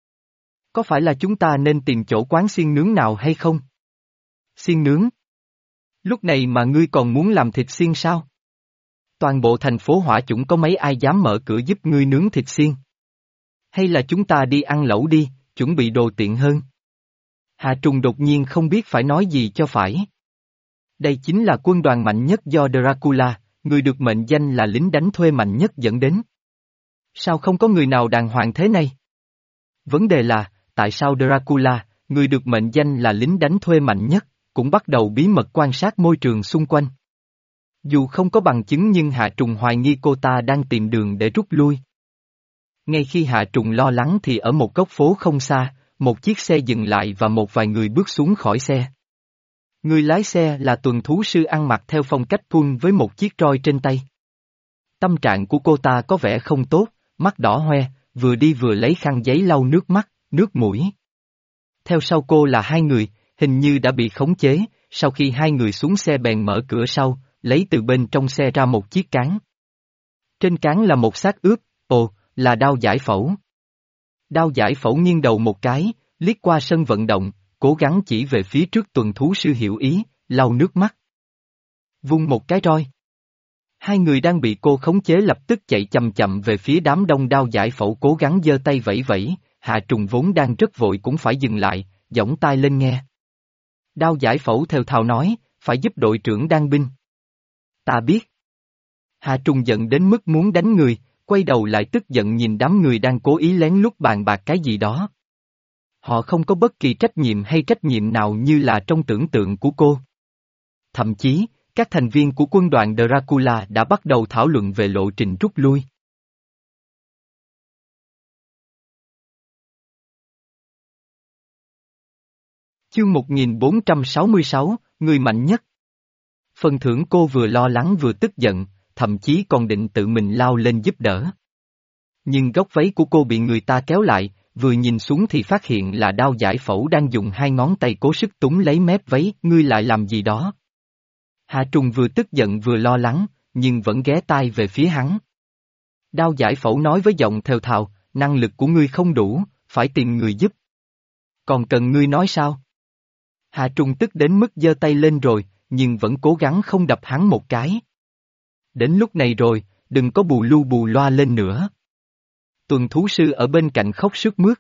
Có phải là chúng ta nên tìm chỗ quán xiên nướng nào hay không? Xiên nướng? Lúc này mà ngươi còn muốn làm thịt xiên sao? Toàn bộ thành phố Hỏa Chủng có mấy ai dám mở cửa giúp ngươi nướng thịt xiên? Hay là chúng ta đi ăn lẩu đi, chuẩn bị đồ tiện hơn? Hà Trùng đột nhiên không biết phải nói gì cho phải. Đây chính là quân đoàn mạnh nhất do Dracula, người được mệnh danh là lính đánh thuê mạnh nhất dẫn đến. Sao không có người nào đàng hoàng thế này? Vấn đề là, tại sao Dracula, người được mệnh danh là lính đánh thuê mạnh nhất, cũng bắt đầu bí mật quan sát môi trường xung quanh? Dù không có bằng chứng nhưng Hạ Trùng hoài nghi cô ta đang tìm đường để rút lui. Ngay khi Hạ Trùng lo lắng thì ở một góc phố không xa, một chiếc xe dừng lại và một vài người bước xuống khỏi xe. Người lái xe là tuần thú sư ăn mặc theo phong cách pun với một chiếc roi trên tay. Tâm trạng của cô ta có vẻ không tốt, mắt đỏ hoe, vừa đi vừa lấy khăn giấy lau nước mắt, nước mũi. Theo sau cô là hai người, hình như đã bị khống chế, sau khi hai người xuống xe bèn mở cửa sau, lấy từ bên trong xe ra một chiếc cán. Trên cán là một xác ướp, ồ, là Đao Giải Phẫu. Đao Giải Phẫu nghiêng đầu một cái, liếc qua sân vận động, cố gắng chỉ về phía trước tuần thú sư hiểu ý, lau nước mắt. Vung một cái roi. Hai người đang bị cô khống chế lập tức chạy chậm chậm về phía đám đông. Đao Giải Phẫu cố gắng giơ tay vẫy vẫy, Hạ Trùng vốn đang rất vội cũng phải dừng lại, giỏng tai lên nghe. Đao Giải Phẫu thều thào nói, phải giúp đội trưởng đan binh. Ta biết. Hạ Trùng giận đến mức muốn đánh người, quay đầu lại tức giận nhìn đám người đang cố ý lén lút bàn bạc cái gì đó. Họ không có bất kỳ trách nhiệm hay trách nhiệm nào như là trong tưởng tượng của cô. Thậm chí, các thành viên của quân đoàn Dracula đã bắt đầu thảo luận về lộ trình rút lui. Chương một nghìn bốn trăm sáu mươi sáu, người mạnh nhất. Phần thưởng. Cô vừa lo lắng vừa tức giận, thậm chí còn định tự mình lao lên giúp đỡ. Nhưng góc váy của cô bị người ta kéo lại, vừa nhìn xuống thì phát hiện là Đao Giải Phẫu đang dùng hai ngón tay cố sức túm lấy mép váy. Ngươi lại làm gì đó? Hạ Trùng vừa tức giận vừa lo lắng, nhưng vẫn ghé tai về phía hắn. Đao Giải Phẫu nói với giọng thều thào, năng lực của ngươi không đủ, phải tìm người giúp. Còn cần ngươi nói sao? Hạ Trùng tức đến mức giơ tay lên rồi, nhưng vẫn cố gắng không đập hắn một cái. Đến lúc này rồi, đừng có bù lu bù loa lên nữa. Tuần thú sư ở bên cạnh khóc sướt mướt.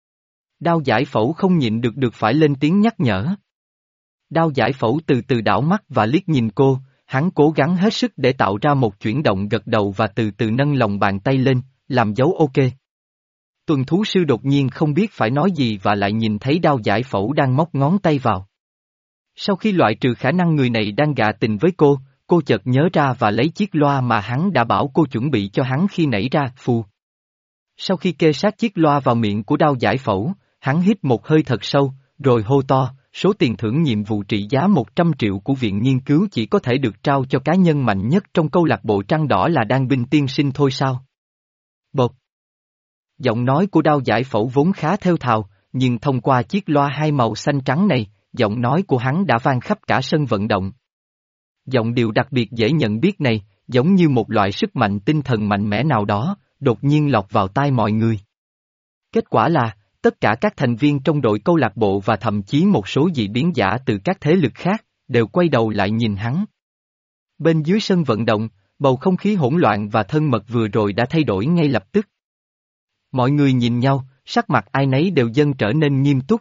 Đao Giải Phẫu không nhịn được được phải lên tiếng nhắc nhở. Đao Giải Phẫu từ từ đảo mắt và liếc nhìn cô, hắn cố gắng hết sức để tạo ra một chuyển động gật đầu và từ từ nâng lòng bàn tay lên, làm dấu ok. Tuần thú sư đột nhiên không biết phải nói gì và lại nhìn thấy Đao Giải Phẫu đang móc ngón tay vào. Sau khi loại trừ khả năng người này đang gạ tình với cô, cô chợt nhớ ra và lấy chiếc loa mà hắn đã bảo cô chuẩn bị cho hắn khi nãy ra, phù. Sau khi kê sát chiếc loa vào miệng của Đao Giải Phẫu, hắn hít một hơi thật sâu, rồi hô to, số tiền thưởng nhiệm vụ trị giá một trăm triệu của viện nghiên cứu chỉ có thể được trao cho cá nhân mạnh nhất trong câu lạc bộ Trăng Đỏ là Đan binh tiên sinh thôi sao? Bột. Giọng nói của Đao Giải Phẫu vốn khá thều thào, nhưng thông qua chiếc loa hai màu xanh trắng này, giọng nói của hắn đã vang khắp cả sân vận động. Giọng điệu đặc biệt dễ nhận biết này, giống như một loại sức mạnh tinh thần mạnh mẽ nào đó, đột nhiên lọt vào tai mọi người. Kết quả là, tất cả các thành viên trong đội câu lạc bộ và thậm chí một số dị biến giả từ các thế lực khác, đều quay đầu lại nhìn hắn. Bên dưới sân vận động, bầu không khí hỗn loạn và thân mật vừa rồi đã thay đổi ngay lập tức. Mọi người nhìn nhau, sắc mặt ai nấy đều dần trở nên nghiêm túc.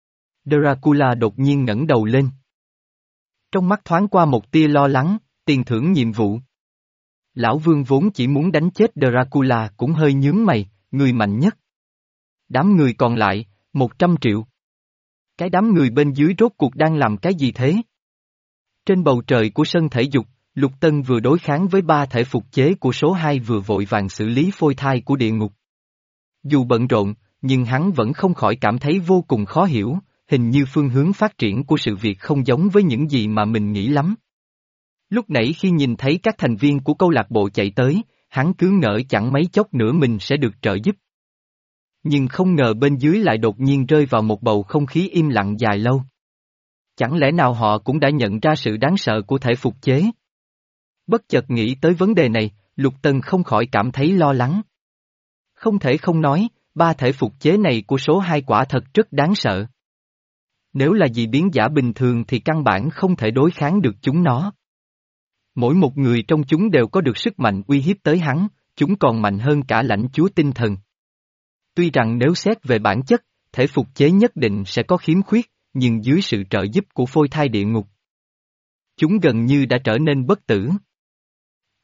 Dracula đột nhiên ngẩng đầu lên. Trong mắt thoáng qua một tia lo lắng, tiền thưởng nhiệm vụ. Lão Vương vốn chỉ muốn đánh chết Dracula cũng hơi nhướng mày, người mạnh nhất. Đám người còn lại, một trăm triệu. Cái đám người bên dưới rốt cuộc đang làm cái gì thế? Trên bầu trời của sân thể dục, Lục Tân vừa đối kháng với ba thể phục chế của số hai vừa vội vàng xử lý phôi thai của địa ngục. Dù bận rộn, nhưng hắn vẫn không khỏi cảm thấy vô cùng khó hiểu, hình như phương hướng phát triển của sự việc không giống với những gì mà mình nghĩ lắm. Lúc nãy khi nhìn thấy các thành viên của câu lạc bộ chạy tới, hắn cứ ngỡ chẳng mấy chốc nữa mình sẽ được trợ giúp. Nhưng không ngờ bên dưới lại đột nhiên rơi vào một bầu không khí im lặng dài lâu. Chẳng lẽ nào họ cũng đã nhận ra sự đáng sợ của thể phục chế? Bất chợt nghĩ tới vấn đề này, Lục Tân không khỏi cảm thấy lo lắng. Không thể không nói, ba thể phục chế này của số hai quả thật rất đáng sợ. Nếu là dị biến giả bình thường thì căn bản không thể đối kháng được chúng nó. Mỗi một người trong chúng đều có được sức mạnh uy hiếp tới hắn, chúng còn mạnh hơn cả lãnh chúa tinh thần. Tuy rằng nếu xét về bản chất, thể phục chế nhất định sẽ có khiếm khuyết, nhưng dưới sự trợ giúp của phôi thai địa ngục, chúng gần như đã trở nên bất tử.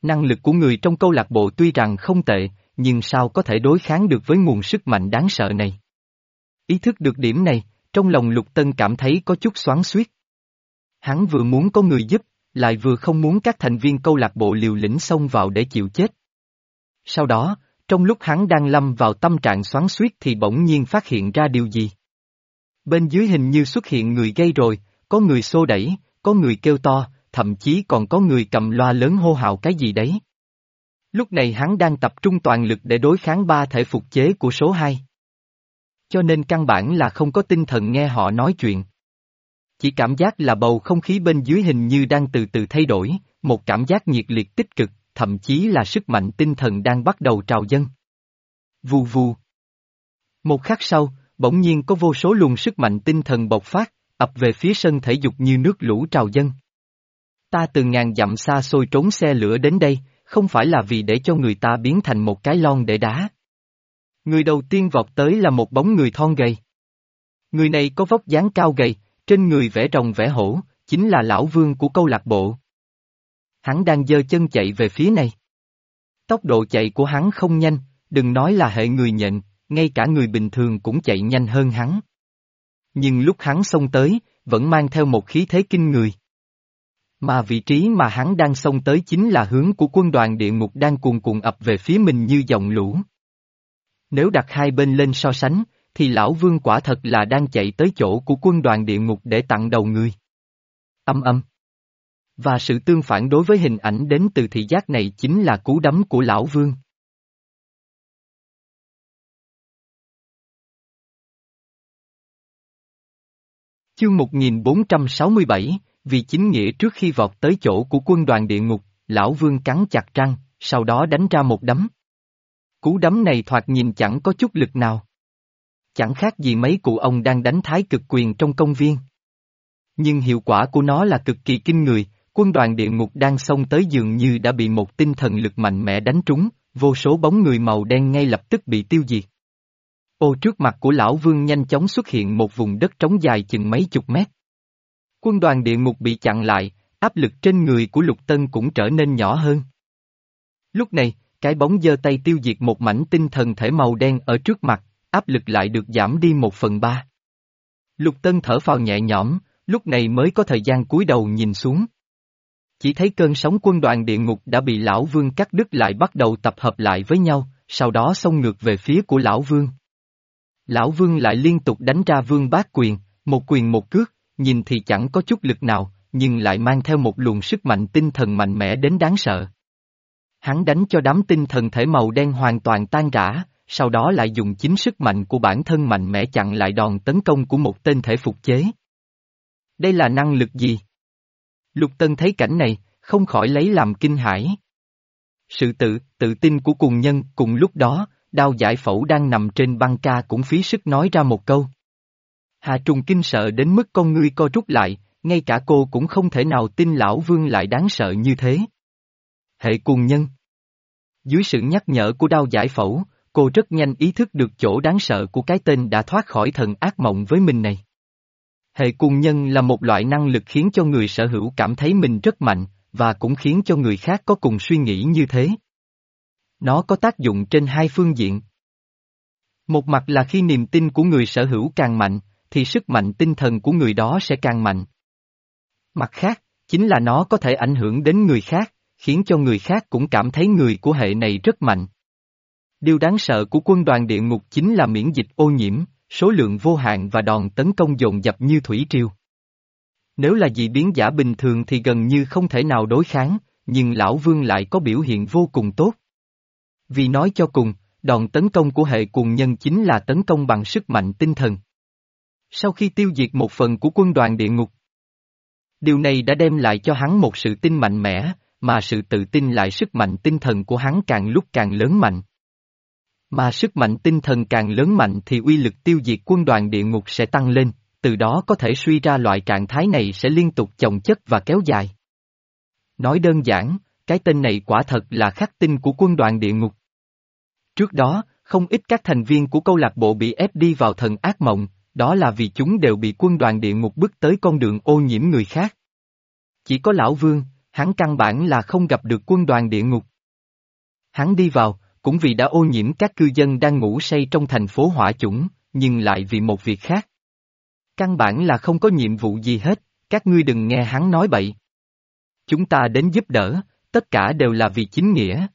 Năng lực của người trong câu lạc bộ tuy rằng không tệ, nhưng sao có thể đối kháng được với nguồn sức mạnh đáng sợ này. Ý thức được điểm này, trong lòng Lục Tân cảm thấy có chút xoắn xuýt. Hắn vừa muốn có người giúp, lại vừa không muốn các thành viên câu lạc bộ liều lĩnh xông vào để chịu chết. Sau đó, trong lúc hắn đang lâm vào tâm trạng xoắn xuýt thì bỗng nhiên phát hiện ra điều gì. Bên dưới hình như xuất hiện người gây rồi, có người xô đẩy, có người kêu to, thậm chí còn có người cầm loa lớn hô hào cái gì đấy. Lúc này hắn đang tập trung toàn lực để đối kháng ba thể phục chế của số hai. Cho nên căn bản là không có tinh thần nghe họ nói chuyện. Chỉ cảm giác là bầu không khí bên dưới hình như đang từ từ thay đổi, một cảm giác nhiệt liệt tích cực, thậm chí là sức mạnh tinh thần đang bắt đầu trào dâng. Vù vù. Một khắc sau, bỗng nhiên có vô số luồng sức mạnh tinh thần bộc phát, ập về phía sân thể dục như nước lũ trào dâng. Ta từ ngàn dặm xa xôi trốn xe lửa đến đây, không phải là vì để cho người ta biến thành một cái lon để đá. Người đầu tiên vọt tới là một bóng người thon gầy. Người này có vóc dáng cao gầy, trên người vẽ rồng vẽ hổ, chính là lão Vương của câu lạc bộ. Hắn đang giơ chân chạy về phía này. Tốc độ chạy của hắn không nhanh, đừng nói là hệ người nhện, ngay cả người bình thường cũng chạy nhanh hơn hắn. Nhưng lúc hắn xông tới, vẫn mang theo một khí thế kinh người. Mà vị trí mà hắn đang xông tới chính là hướng của quân đoàn địa ngục đang cuồn cuộn ập về phía mình như dòng lũ. Nếu đặt hai bên lên so sánh, thì lão Vương quả thật là đang chạy tới chỗ của quân đoàn địa ngục để tặng đầu người. Âm âm. Và sự tương phản đối với hình ảnh đến từ thị giác này chính là cú đấm của lão Vương. Chương một nghìn bốn trăm sáu mươi bảy, vì chính nghĩa trước khi vọt tới chỗ của quân đoàn địa ngục, lão Vương cắn chặt răng, sau đó đánh ra một đấm. Cú đấm này thoạt nhìn chẳng có chút lực nào. Chẳng khác gì mấy cụ ông đang đánh thái cực quyền trong công viên. Nhưng hiệu quả của nó là cực kỳ kinh người, quân đoàn địa ngục đang xông tới dường như đã bị một tinh thần lực mạnh mẽ đánh trúng, vô số bóng người màu đen ngay lập tức bị tiêu diệt. Ô trước mặt của lão Vương nhanh chóng xuất hiện một vùng đất trống dài chừng mấy chục mét. Quân đoàn địa ngục bị chặn lại, áp lực trên người của Lục Tân cũng trở nên nhỏ hơn. Lúc này, cái bóng giơ tay tiêu diệt một mảnh tinh thần thể màu đen ở trước mặt, áp lực lại được giảm đi một phần ba. Lục Tân thở phào nhẹ nhõm, lúc này mới có thời gian cúi đầu nhìn xuống. Chỉ thấy cơn sóng quân đoàn địa ngục đã bị lão Vương cắt đứt lại bắt đầu tập hợp lại với nhau, sau đó xông ngược về phía của lão Vương. Lão Vương lại liên tục đánh ra vương bát quyền, một quyền một cước, nhìn thì chẳng có chút lực nào, nhưng lại mang theo một luồng sức mạnh tinh thần mạnh mẽ đến đáng sợ. Hắn đánh cho đám tinh thần thể màu đen hoàn toàn tan rã, sau đó lại dùng chính sức mạnh của bản thân mạnh mẽ chặn lại đòn tấn công của một tên thể phục chế. Đây là năng lực gì? Lục Tân thấy cảnh này, không khỏi lấy làm kinh hãi. Sự tự, tự tin của cùng nhân cùng lúc đó, Đao Giải Phẫu đang nằm trên băng ca cũng phí sức nói ra một câu. Hà Trùng kinh sợ đến mức con ngươi co rút lại, ngay cả cô cũng không thể nào tin lão Vương lại đáng sợ như thế. Hệ cùng nhân. Dưới sự nhắc nhở của Đao Giải Phẫu, cô rất nhanh ý thức được chỗ đáng sợ của cái tên đã thoát khỏi thần ác mộng với mình này. Hệ cùng nhân là một loại năng lực khiến cho người sở hữu cảm thấy mình rất mạnh, và cũng khiến cho người khác có cùng suy nghĩ như thế. Nó có tác dụng trên hai phương diện. Một mặt là khi niềm tin của người sở hữu càng mạnh, thì sức mạnh tinh thần của người đó sẽ càng mạnh. Mặt khác, chính là nó có thể ảnh hưởng đến người khác, khiến cho người khác cũng cảm thấy người của hệ này rất mạnh. Điều đáng sợ của quân đoàn địa ngục chính là miễn dịch ô nhiễm, số lượng vô hạn và đòn tấn công dồn dập như thủy triều. Nếu là dị biến giả bình thường thì gần như không thể nào đối kháng, nhưng lão Vương lại có biểu hiện vô cùng tốt. Vì nói cho cùng, đòn tấn công của hệ cuồng nhân chính là tấn công bằng sức mạnh tinh thần. Sau khi tiêu diệt một phần của quân đoàn địa ngục, điều này đã đem lại cho hắn một sự tin mạnh mẽ, mà sự tự tin lại sức mạnh tinh thần của hắn càng lúc càng lớn mạnh. Mà sức mạnh tinh thần càng lớn mạnh thì uy lực tiêu diệt quân đoàn địa ngục sẽ tăng lên, từ đó có thể suy ra loại trạng thái này sẽ liên tục chồng chất và kéo dài. Nói đơn giản, cái tên này quả thật là khắc tinh của quân đoàn địa ngục. Trước đó, không ít các thành viên của câu lạc bộ bị ép đi vào thần ác mộng, đó là vì chúng đều bị quân đoàn địa ngục bức tới con đường ô nhiễm người khác. Chỉ có lão Vương, hắn căn bản là không gặp được quân đoàn địa ngục. Hắn đi vào, cũng vì đã ô nhiễm các cư dân đang ngủ say trong thành phố hỏa chủng, nhưng lại vì một việc khác. Căn bản là không có nhiệm vụ gì hết, các ngươi đừng nghe hắn nói bậy. Chúng ta đến giúp đỡ, tất cả đều là vì chính nghĩa.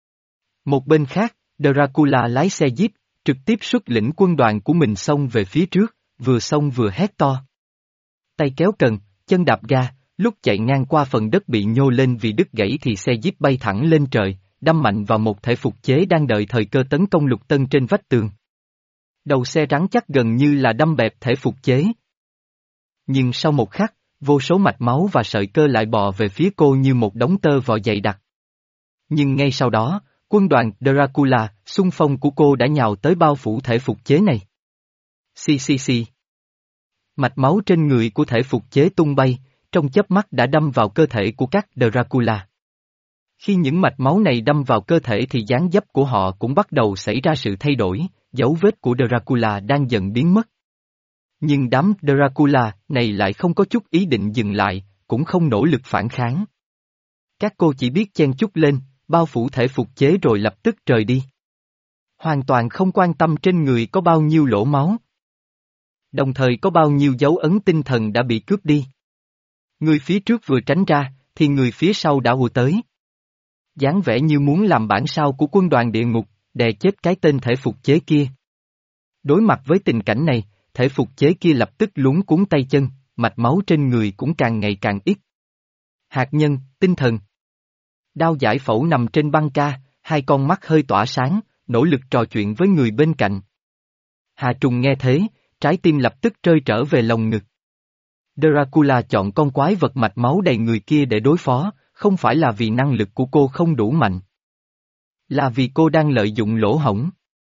Một bên khác, Dracula lái xe jeep, trực tiếp xuất lĩnh quân đoàn của mình xông về phía trước, vừa xông vừa hét to. Tay kéo cần, chân đạp ga, lúc chạy ngang qua phần đất bị nhô lên vì đứt gãy thì xe jeep bay thẳng lên trời, đâm mạnh vào một thể phục chế đang đợi thời cơ tấn công Lục Tân trên vách tường. Đầu xe rắn chắc gần như là đâm bẹp thể phục chế. Nhưng sau một khắc, vô số mạch máu và sợi cơ lại bò về phía cô như một đống tơ vò dày đặc. Nhưng ngay sau đó, quân đoàn Dracula, xung phong của cô đã nhào tới bao phủ thể phục chế này. Xì xì xì. Mạch máu trên người của thể phục chế tung bay, trong chớp mắt đã đâm vào cơ thể của các Dracula. Khi những mạch máu này đâm vào cơ thể thì dáng dấp của họ cũng bắt đầu xảy ra sự thay đổi, dấu vết của Dracula đang dần biến mất. Nhưng đám Dracula này lại không có chút ý định dừng lại, cũng không nỗ lực phản kháng. Các cô chỉ biết chen chúc lên, bao phủ thể phục chế rồi lập tức rời đi. Hoàn toàn không quan tâm trên người có bao nhiêu lỗ máu. Đồng thời có bao nhiêu dấu ấn tinh thần đã bị cướp đi. Người phía trước vừa tránh ra, thì người phía sau đã hùa tới. Dáng vẻ như muốn làm bản sao của quân đoàn địa ngục, đè chết cái tên thể phục chế kia. Đối mặt với tình cảnh này, thể phục chế kia lập tức luống cuống tay chân, mạch máu trên người cũng càng ngày càng ít. Hạt nhân, tinh thần. Đao giải phẫu nằm trên băng ca, hai con mắt hơi tỏa sáng, nỗ lực trò chuyện với người bên cạnh. Hà Trùng nghe thế, trái tim lập tức rơi trở về lồng ngực. Dracula chọn con quái vật mạch máu đầy người kia để đối phó, không phải là vì năng lực của cô không đủ mạnh. Là vì cô đang lợi dụng lỗ hổng.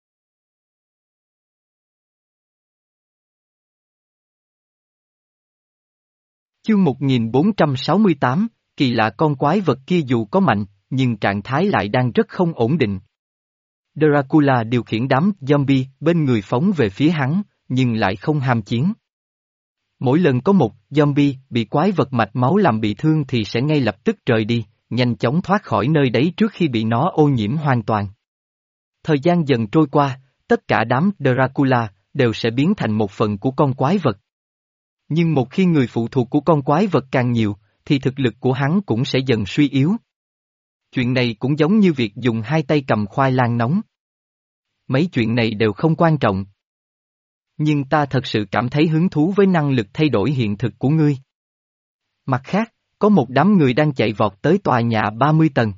Chương một nghìn bốn trăm sáu mươi tám, kỳ lạ con quái vật kia dù có mạnh, nhưng trạng thái lại đang rất không ổn định. Dracula điều khiển đám zombie bên người phóng về phía hắn, nhưng lại không ham chiến. Mỗi lần có một zombie bị quái vật mạch máu làm bị thương thì sẽ ngay lập tức rời đi, nhanh chóng thoát khỏi nơi đấy trước khi bị nó ô nhiễm hoàn toàn. Thời gian dần trôi qua, tất cả đám Dracula đều sẽ biến thành một phần của con quái vật. Nhưng một khi người phụ thuộc của con quái vật càng nhiều, thì thực lực của hắn cũng sẽ dần suy yếu. Chuyện này cũng giống như việc dùng hai tay cầm khoai lang nóng. Mấy chuyện này đều không quan trọng. Nhưng ta thật sự cảm thấy hứng thú với năng lực thay đổi hiện thực của ngươi. Mặt khác, có một đám người đang chạy vọt tới tòa nhà ba mươi tầng.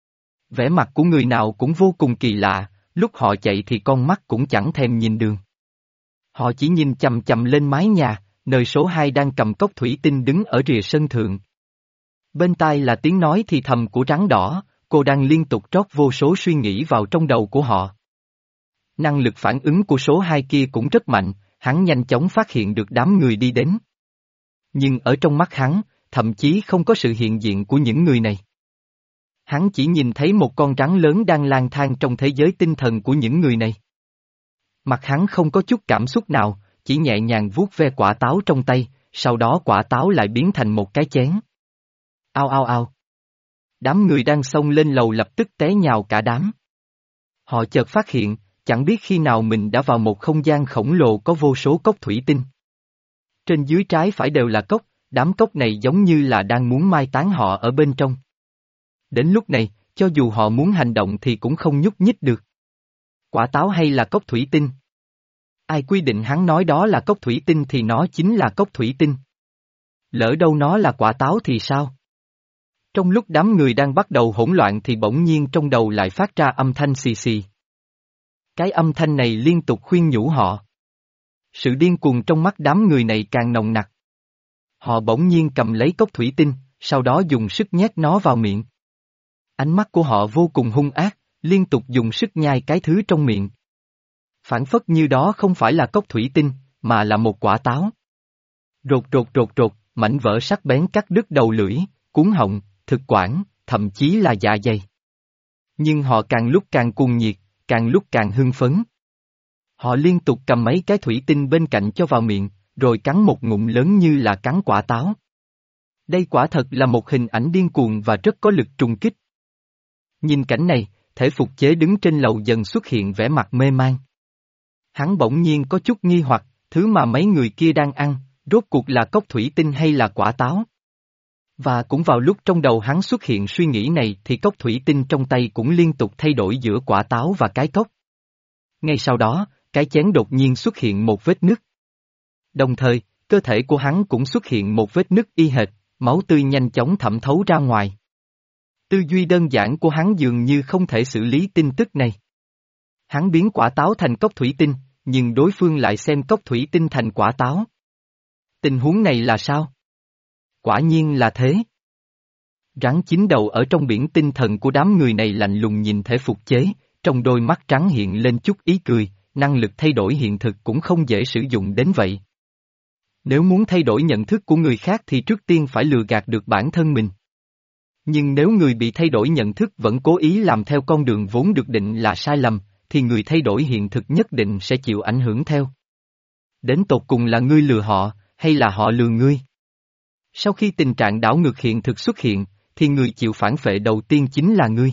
Vẻ mặt của người nào cũng vô cùng kỳ lạ, lúc họ chạy thì con mắt cũng chẳng thèm nhìn đường. Họ chỉ nhìn chằm chằm lên mái nhà, nơi số hai đang cầm cốc thủy tinh đứng ở rìa sân thượng. Bên tai là tiếng nói thì thầm của rắn đỏ, cô đang liên tục trót vô số suy nghĩ vào trong đầu của họ. Năng lực phản ứng của số hai kia cũng rất mạnh, hắn nhanh chóng phát hiện được đám người đi đến. Nhưng ở trong mắt hắn, thậm chí không có sự hiện diện của những người này. Hắn chỉ nhìn thấy một con rắn lớn đang lang thang trong thế giới tinh thần của những người này. Mặt hắn không có chút cảm xúc nào, chỉ nhẹ nhàng vuốt ve quả táo trong tay, sau đó quả táo lại biến thành một cái chén. Ao ao ao. Đám người đang xông lên lầu lập tức té nhào cả đám. Họ chợt phát hiện, chẳng biết khi nào mình đã vào một không gian khổng lồ có vô số cốc thủy tinh. Trên dưới trái phải đều là cốc, đám cốc này giống như là đang muốn mai táng họ ở bên trong. Đến lúc này, cho dù họ muốn hành động thì cũng không nhúc nhích được. Quả táo hay là cốc thủy tinh? Ai quy định hắn nói đó là cốc thủy tinh thì nó chính là cốc thủy tinh. Lỡ đâu nó là quả táo thì sao? Trong lúc đám người đang bắt đầu hỗn loạn thì bỗng nhiên trong đầu lại phát ra âm thanh xì xì. Cái âm thanh này liên tục khuyên nhủ họ. Sự điên cuồng trong mắt đám người này càng nồng nặc. Họ bỗng nhiên cầm lấy cốc thủy tinh, sau đó dùng sức nhét nó vào miệng. Ánh mắt của họ vô cùng hung ác, liên tục dùng sức nhai cái thứ trong miệng. Phản phất như đó không phải là cốc thủy tinh, mà là một quả táo. Rột rột rột rột, mảnh vỡ sắc bén cắt đứt đầu lưỡi, cuốn họng, thực quản, thậm chí là dạ dày. Nhưng họ càng lúc càng cuồng nhiệt, càng lúc càng hưng phấn. Họ liên tục cầm mấy cái thủy tinh bên cạnh cho vào miệng, rồi cắn một ngụm lớn như là cắn quả táo. Đây quả thật là một hình ảnh điên cuồng và rất có lực trùng kích. Nhìn cảnh này, thể phục chế đứng trên lầu dần xuất hiện vẻ mặt mê man. Hắn bỗng nhiên có chút nghi hoặc, thứ mà mấy người kia đang ăn, rốt cuộc là cốc thủy tinh hay là quả táo? Và cũng vào lúc trong đầu hắn xuất hiện suy nghĩ này thì cốc thủy tinh trong tay cũng liên tục thay đổi giữa quả táo và cái cốc. Ngay sau đó, cái chén đột nhiên xuất hiện một vết nứt. Đồng thời, cơ thể của hắn cũng xuất hiện một vết nứt y hệt, máu tươi nhanh chóng thẩm thấu ra ngoài. Tư duy đơn giản của hắn dường như không thể xử lý tin tức này. Hắn biến quả táo thành cốc thủy tinh, nhưng đối phương lại xem cốc thủy tinh thành quả táo. Tình huống này là sao? Quả nhiên là thế. Rắn chín đầu ở trong biển tinh thần của đám người này lạnh lùng nhìn thể phục chế, trong đôi mắt trắng hiện lên chút ý cười, năng lực thay đổi hiện thực cũng không dễ sử dụng đến vậy. Nếu muốn thay đổi nhận thức của người khác thì trước tiên phải lừa gạt được bản thân mình. Nhưng nếu người bị thay đổi nhận thức vẫn cố ý làm theo con đường vốn được định là sai lầm, thì người thay đổi hiện thực nhất định sẽ chịu ảnh hưởng theo. Đến tột cùng là ngươi lừa họ, hay là họ lừa ngươi? Sau khi tình trạng đảo ngược hiện thực xuất hiện, thì người chịu phản vệ đầu tiên chính là ngươi.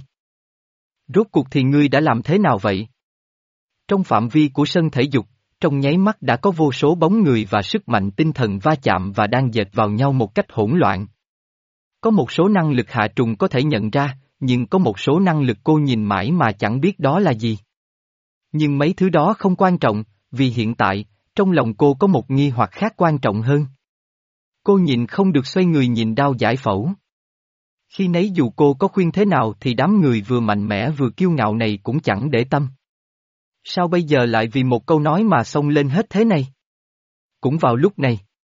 Rốt cuộc thì ngươi đã làm thế nào vậy? Trong phạm vi của sân thể dục, trong nháy mắt đã có vô số bóng người và sức mạnh tinh thần va chạm và đang dệt vào nhau một cách hỗn loạn. Có một số năng lực Hạ Trùng có thể nhận ra, nhưng có một số năng lực cô nhìn mãi mà chẳng biết đó là gì. Nhưng mấy thứ đó không quan trọng, vì hiện tại, trong lòng cô có một nghi hoặc khác quan trọng hơn. Cô nhìn không được xoay người nhìn đao giải phẫu. Khi nấy dù cô có khuyên thế nào thì đám người vừa mạnh mẽ vừa kiêu ngạo này cũng chẳng để tâm. Sao bây giờ lại vì một câu nói mà xông lên hết thế này? Cũng vào lúc này,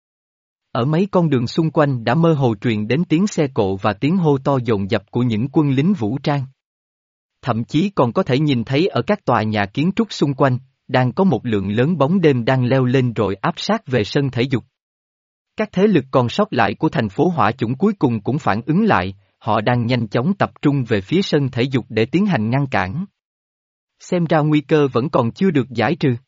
ở mấy con đường xung quanh đã mơ hồ truyền đến tiếng xe cộ và tiếng hô to dồn dập của những quân lính vũ trang. Thậm chí còn có thể nhìn thấy ở các tòa nhà kiến trúc xung quanh, đang có một lượng lớn bóng đêm đang leo lên rồi áp sát về sân thể dục. Các thế lực còn sót lại của thành phố Hỏa Chủng cuối cùng cũng phản ứng lại, họ đang nhanh chóng tập trung về phía sân thể dục để tiến hành ngăn cản. Xem ra nguy cơ vẫn còn chưa được giải trừ.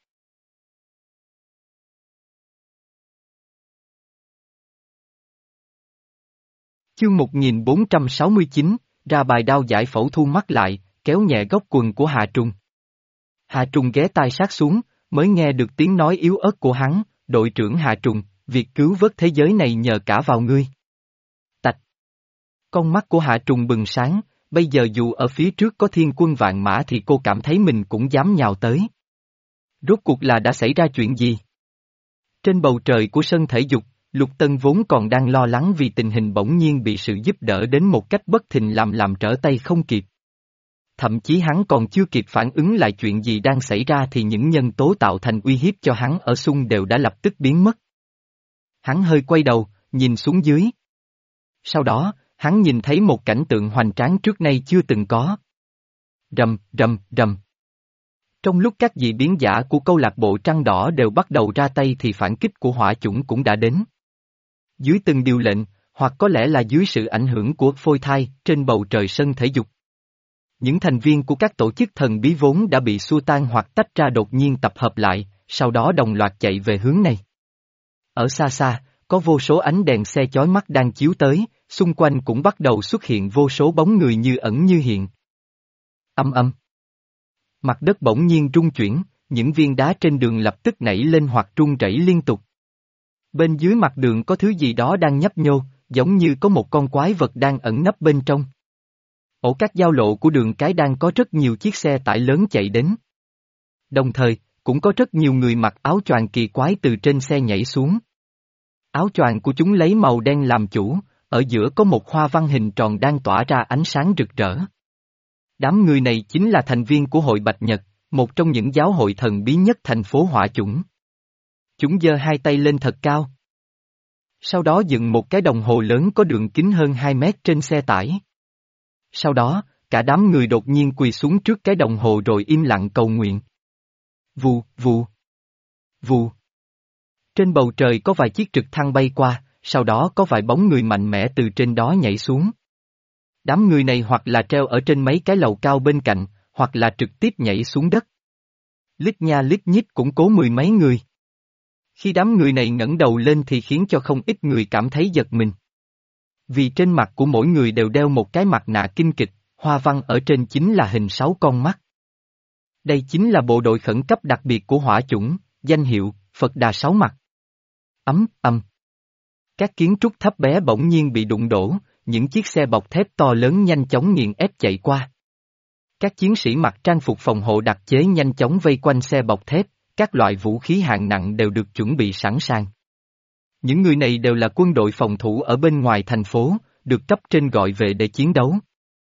Chương một nghìn bốn trăm sáu mươi chín, ra bài đao giải phẫu thu mắt lại, kéo nhẹ góc quần của Hà Trùng. Hà Trùng ghé tai sát xuống, mới nghe được tiếng nói yếu ớt của hắn, đội trưởng Hà Trùng, việc cứu vớt thế giới này nhờ cả vào ngươi. Tạch. Con mắt của Hạ Trùng bừng sáng, bây giờ dù ở phía trước có thiên quân vạn mã thì cô cảm thấy mình cũng dám nhào tới. Rốt cuộc là đã xảy ra chuyện gì? Trên bầu trời của sân thể dục, Lục Tân vốn còn đang lo lắng vì tình hình bỗng nhiên bị sự giúp đỡ đến một cách bất thình làm làm trở tay không kịp. Thậm chí hắn còn chưa kịp phản ứng lại chuyện gì đang xảy ra thì những nhân tố tạo thành uy hiếp cho hắn ở xung đều đã lập tức biến mất. Hắn hơi quay đầu, nhìn xuống dưới. Sau đó, hắn nhìn thấy một cảnh tượng hoành tráng trước nay chưa từng có. Rầm, rầm, rầm. Trong lúc các dị biến giả của câu lạc bộ Trăng Đỏ đều bắt đầu ra tay thì phản kích của Hỏa Chủng cũng đã đến. Dưới từng điều lệnh, hoặc có lẽ là dưới sự ảnh hưởng của phôi thai trên bầu trời sân thể dục. Những thành viên của các tổ chức thần bí vốn đã bị xua tan hoặc tách ra đột nhiên tập hợp lại, sau đó đồng loạt chạy về hướng này. Ở xa xa, có vô số ánh đèn xe chói mắt đang chiếu tới, xung quanh cũng bắt đầu xuất hiện vô số bóng người như ẩn như hiện. Âm âm. Mặt đất bỗng nhiên rung chuyển, những viên đá trên đường lập tức nảy lên hoặc rung rẩy liên tục. Bên dưới mặt đường có thứ gì đó đang nhấp nhô, giống như có một con quái vật đang ẩn nấp bên trong. Ổ các giao lộ của đường cái đang có rất nhiều chiếc xe tải lớn chạy đến. Đồng thời, cũng có rất nhiều người mặc áo choàng kỳ quái từ trên xe nhảy xuống. Áo choàng của chúng lấy màu đen làm chủ, ở giữa có một hoa văn hình tròn đang tỏa ra ánh sáng rực rỡ. Đám người này chính là thành viên của hội Bạch Nhật, một trong những giáo hội thần bí nhất thành phố Hỏa Chủng. Chúng giơ hai tay lên thật cao. Sau đó dựng một cái đồng hồ lớn có đường kính hơn hai mét trên xe tải. Sau đó, cả đám người đột nhiên quỳ xuống trước cái đồng hồ rồi im lặng cầu nguyện. Vù, vù, vù. Trên bầu trời có vài chiếc trực thăng bay qua, sau đó có vài bóng người mạnh mẽ từ trên đó nhảy xuống. Đám người này hoặc là treo ở trên mấy cái lầu cao bên cạnh, hoặc là trực tiếp nhảy xuống đất. Lít nha lít nhít cũng cố mười mấy người. Khi đám người này ngẩng đầu lên thì khiến cho không ít người cảm thấy giật mình. Vì trên mặt của mỗi người đều đeo một cái mặt nạ kinh kịch, hoa văn ở trên chính là hình sáu con mắt. Đây chính là bộ đội khẩn cấp đặc biệt của hỏa chủng, danh hiệu, Phật Đà Sáu Mặt. Ấm, ầm. Các kiến trúc thấp bé bỗng nhiên bị đụng đổ, những chiếc xe bọc thép to lớn nhanh chóng nghiền ép chạy qua. Các chiến sĩ mặc trang phục phòng hộ đặc chế nhanh chóng vây quanh xe bọc thép, các loại vũ khí hạng nặng đều được chuẩn bị sẵn sàng. Những người này đều là quân đội phòng thủ ở bên ngoài thành phố, được cấp trên gọi về để chiến đấu.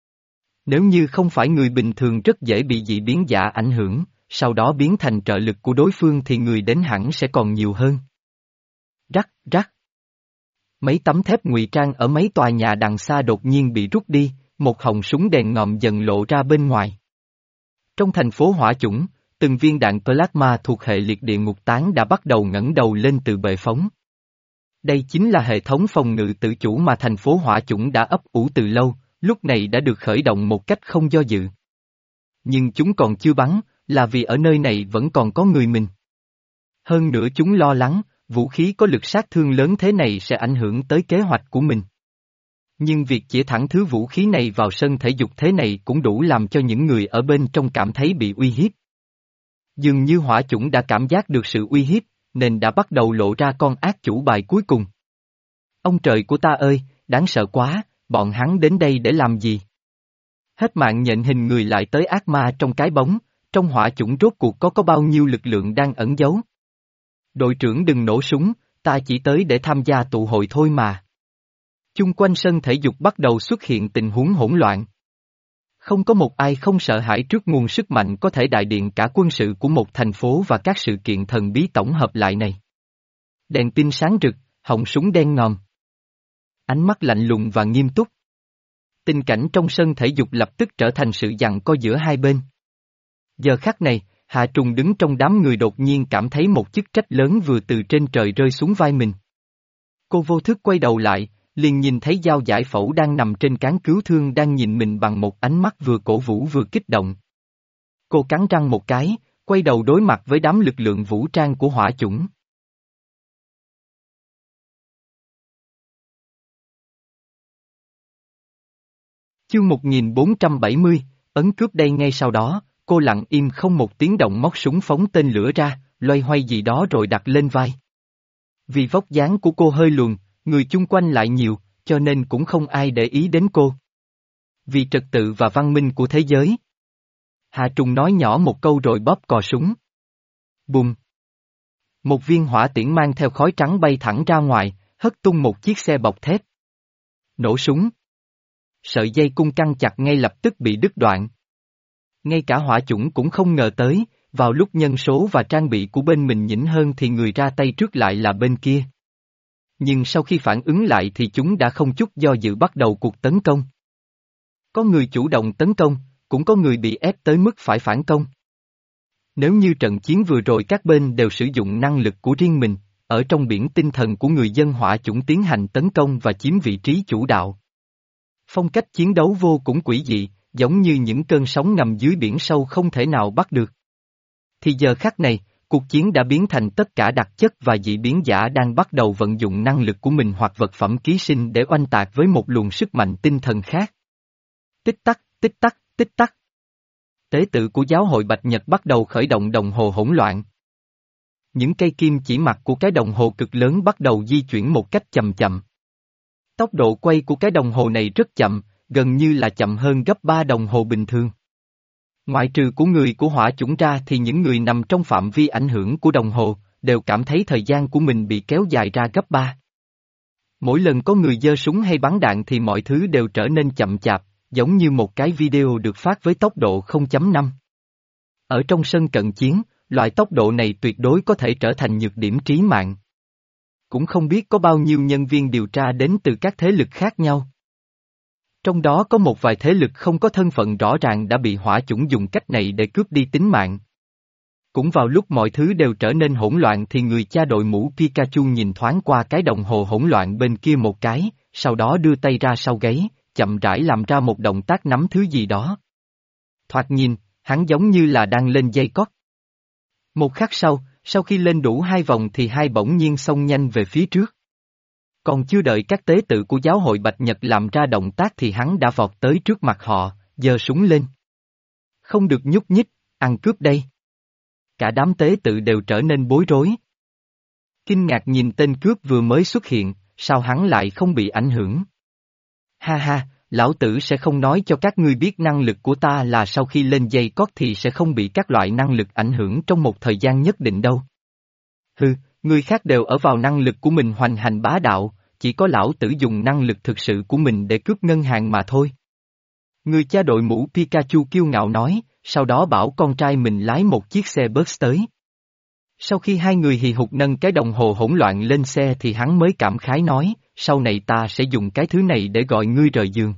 Nếu như không phải người bình thường rất dễ bị dị biến giả ảnh hưởng, sau đó biến thành trợ lực của đối phương thì người đến hẳn sẽ còn nhiều hơn. Rắc, rắc. Mấy tấm thép ngụy trang ở mấy tòa nhà đằng xa đột nhiên bị rút đi, một họng súng đèn ngòm dần lộ ra bên ngoài. Trong thành phố hỏa chủng, từng viên đạn plasma thuộc hệ liệt địa ngục tán đã bắt đầu ngẩng đầu lên từ bệ phóng. Đây chính là hệ thống phòng ngự tự chủ mà thành phố hỏa chủng đã ấp ủ từ lâu, lúc này đã được khởi động một cách không do dự. Nhưng chúng còn chưa bắn, là vì ở nơi này vẫn còn có người mình. Hơn nữa chúng lo lắng, vũ khí có lực sát thương lớn thế này sẽ ảnh hưởng tới kế hoạch của mình. Nhưng việc chỉ thẳng thứ vũ khí này vào sân thể dục thế này cũng đủ làm cho những người ở bên trong cảm thấy bị uy hiếp. Dường như hỏa chủng đã cảm giác được sự uy hiếp, nên đã bắt đầu lộ ra con ác chủ bài cuối cùng. Ông trời của ta ơi, đáng sợ quá, bọn hắn đến đây để làm gì? Hết mạng nhện hình người lại tới ác ma trong cái bóng, trong hỏa chủng rốt cuộc có có bao nhiêu lực lượng đang ẩn giấu. Đội trưởng đừng nổ súng, ta chỉ tới để tham gia tụ hội thôi mà. Chung quanh sân thể dục bắt đầu xuất hiện tình huống hỗn loạn. Không có một ai không sợ hãi trước nguồn sức mạnh có thể đại điện cả quân sự của một thành phố và các sự kiện thần bí tổng hợp lại này. Đèn pin sáng rực, họng súng đen ngòm. Ánh mắt lạnh lùng và nghiêm túc. Tình cảnh trong sân thể dục lập tức trở thành sự giằng co giữa hai bên. Giờ khắc này, Hà Trùng đứng trong đám người đột nhiên cảm thấy một chức trách lớn vừa từ trên trời rơi xuống vai mình. Cô vô thức quay đầu lại, liền nhìn thấy Dao Giải Phẫu đang nằm trên cán cứu thương đang nhìn mình bằng một ánh mắt vừa cổ vũ vừa kích động. Cô cắn răng một cái, quay đầu đối mặt với đám lực lượng vũ trang của hỏa chủng. Chương một nghìn bốn trăm bảy mươi, ấn cướp đây ngay sau đó, cô lặng im không một tiếng động móc súng phóng tên lửa ra, loay hoay gì đó rồi đặt lên vai. Vì vóc dáng của cô hơi luồn, người chung quanh lại nhiều, cho nên cũng không ai để ý đến cô. Vì trật tự và văn minh của thế giới. Hà Trùng nói nhỏ một câu rồi bóp cò súng. Bùm. Một viên hỏa tiễn mang theo khói trắng bay thẳng ra ngoài, hất tung một chiếc xe bọc thép. Nổ súng. Sợi dây cung căng chặt ngay lập tức bị đứt đoạn. Ngay cả hỏa chủng cũng không ngờ tới, vào lúc nhân số và trang bị của bên mình nhỉnh hơn thì người ra tay trước lại là bên kia. Nhưng sau khi phản ứng lại thì chúng đã không chút do dự bắt đầu cuộc tấn công. Có người chủ động tấn công, cũng có người bị ép tới mức phải phản công. Nếu như trận chiến vừa rồi các bên đều sử dụng năng lực của riêng mình, ở trong biển tinh thần của người dân hỏa chủng tiến hành tấn công và chiếm vị trí chủ đạo. Phong cách chiến đấu vô cùng quỷ dị, giống như những cơn sóng ngầm dưới biển sâu không thể nào bắt được. Thì giờ khắc này, cuộc chiến đã biến thành tất cả đặc chất và dị biến giả đang bắt đầu vận dụng năng lực của mình hoặc vật phẩm ký sinh để oanh tạc với một luồng sức mạnh tinh thần khác. Tích tắc, tích tắc, tích tắc. Tế tự của giáo hội Bạch Nhật bắt đầu khởi động đồng hồ hỗn loạn. Những cây kim chỉ mặt của cái đồng hồ cực lớn bắt đầu di chuyển một cách chậm chậm. Tốc độ quay của cái đồng hồ này rất chậm, gần như là chậm hơn gấp ba đồng hồ bình thường. Ngoại trừ của người của hỏa chủng ra thì những người nằm trong phạm vi ảnh hưởng của đồng hồ, đều cảm thấy thời gian của mình bị kéo dài ra gấp ba. Mỗi lần có người giơ súng hay bắn đạn thì mọi thứ đều trở nên chậm chạp, giống như một cái video được phát với tốc độ không chấm năm. Ở trong sân cận chiến, loại tốc độ này tuyệt đối có thể trở thành nhược điểm trí mạng. Cũng không biết có bao nhiêu nhân viên điều tra đến từ các thế lực khác nhau. Trong đó có một vài thế lực không có thân phận rõ ràng đã bị hỏa chủng dùng cách này để cướp đi tính mạng. Cũng vào lúc mọi thứ đều trở nên hỗn loạn thì người cha đội mũ Pikachu nhìn thoáng qua cái đồng hồ hỗn loạn bên kia một cái, sau đó đưa tay ra sau gáy, chậm rãi làm ra một động tác nắm thứ gì đó. Thoạt nhìn, hắn giống như là đang lên dây cót. Một khắc sau, sau khi lên đủ hai vòng thì hai bỗng nhiên xông nhanh về phía trước. Còn chưa đợi các tế tự của giáo hội Bạch Nhật làm ra động tác thì hắn đã vọt tới trước mặt họ, giơ súng lên. Không được nhúc nhích, ăn cướp đây. Cả đám tế tự đều trở nên bối rối. Kinh ngạc nhìn tên cướp vừa mới xuất hiện, sao hắn lại không bị ảnh hưởng? Ha ha, lão tử sẽ không nói cho các ngươi biết năng lực của ta là sau khi lên dây cót thì sẽ không bị các loại năng lực ảnh hưởng trong một thời gian nhất định đâu. Hừ, người khác đều ở vào năng lực của mình hoành hành bá đạo, chỉ có lão tử dùng năng lực thực sự của mình để cướp ngân hàng mà thôi. Người cha đội mũ Pikachu kiêu ngạo nói, sau đó bảo con trai mình lái một chiếc xe bus tới. Sau khi hai người hì hục nâng cái đồng hồ hỗn loạn lên xe thì hắn mới cảm khái nói, sau này ta sẽ dùng cái thứ này để gọi ngươi rời giường.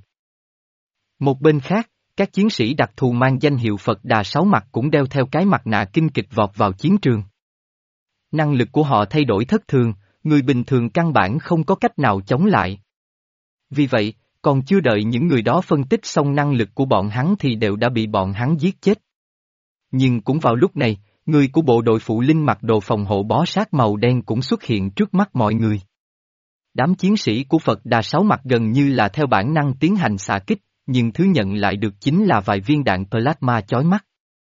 Một bên khác, các chiến sĩ đặc thù mang danh hiệu Phật Đà Sáu Mặt cũng đeo theo cái mặt nạ kinh kịch vọt vào chiến trường. Năng lực của họ thay đổi thất thường, người bình thường căn bản không có cách nào chống lại. Vì vậy, còn chưa đợi những người đó phân tích xong năng lực của bọn hắn thì đều đã bị bọn hắn giết chết. Nhưng cũng vào lúc này, người của bộ đội phụ linh mặc đồ phòng hộ bó sát màu đen cũng xuất hiện trước mắt mọi người. Đám chiến sĩ của Phật Đà Sáu Mặt gần như là theo bản năng tiến hành xạ kích, nhưng thứ nhận lại được chính là vài viên đạn plasma chói mắt.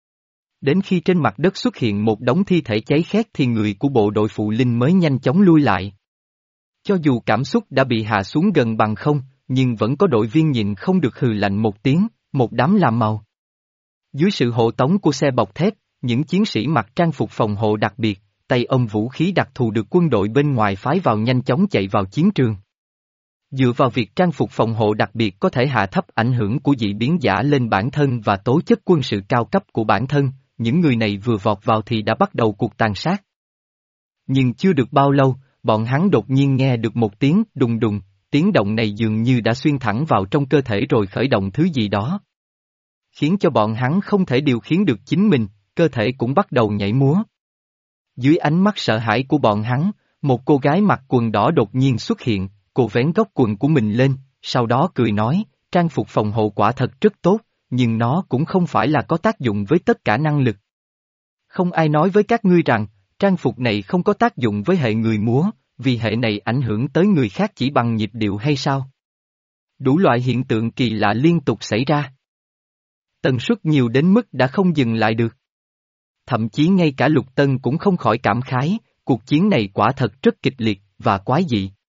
Đến khi trên mặt đất xuất hiện một đống thi thể cháy khét thì người của bộ đội phụ linh mới nhanh chóng lui lại. Cho dù cảm xúc đã bị hạ xuống gần bằng không, nhưng vẫn có đội viên nhịn không được hừ lạnh một tiếng, một đám làm màu. Dưới sự hộ tống của xe bọc thép, những chiến sĩ mặc trang phục phòng hộ đặc biệt, tay ôm vũ khí đặc thù được quân đội bên ngoài phái vào nhanh chóng chạy vào chiến trường. Dựa vào việc trang phục phòng hộ đặc biệt có thể hạ thấp ảnh hưởng của dị biến giả lên bản thân và tố chất quân sự cao cấp của bản thân, những người này vừa vọt vào thì đã bắt đầu cuộc tàn sát. Nhưng chưa được bao lâu, bọn hắn đột nhiên nghe được một tiếng đùng đùng, tiếng động này dường như đã xuyên thẳng vào trong cơ thể rồi khởi động thứ gì đó. Khiến cho bọn hắn không thể điều khiển được chính mình, cơ thể cũng bắt đầu nhảy múa. Dưới ánh mắt sợ hãi của bọn hắn, một cô gái mặc quần đỏ đột nhiên xuất hiện, cô vén góc quần của mình lên, sau đó cười nói, trang phục phòng hộ quả thật rất tốt, nhưng nó cũng không phải là có tác dụng với tất cả năng lực. Không ai nói với các ngươi rằng, trang phục này không có tác dụng với hệ người múa, vì hệ này ảnh hưởng tới người khác chỉ bằng nhịp điệu hay sao? Đủ loại hiện tượng kỳ lạ liên tục xảy ra. Tần suất nhiều đến mức đã không dừng lại được. Thậm chí ngay cả Lục Tân cũng không khỏi cảm khái, cuộc chiến này quả thật rất kịch liệt và quái dị.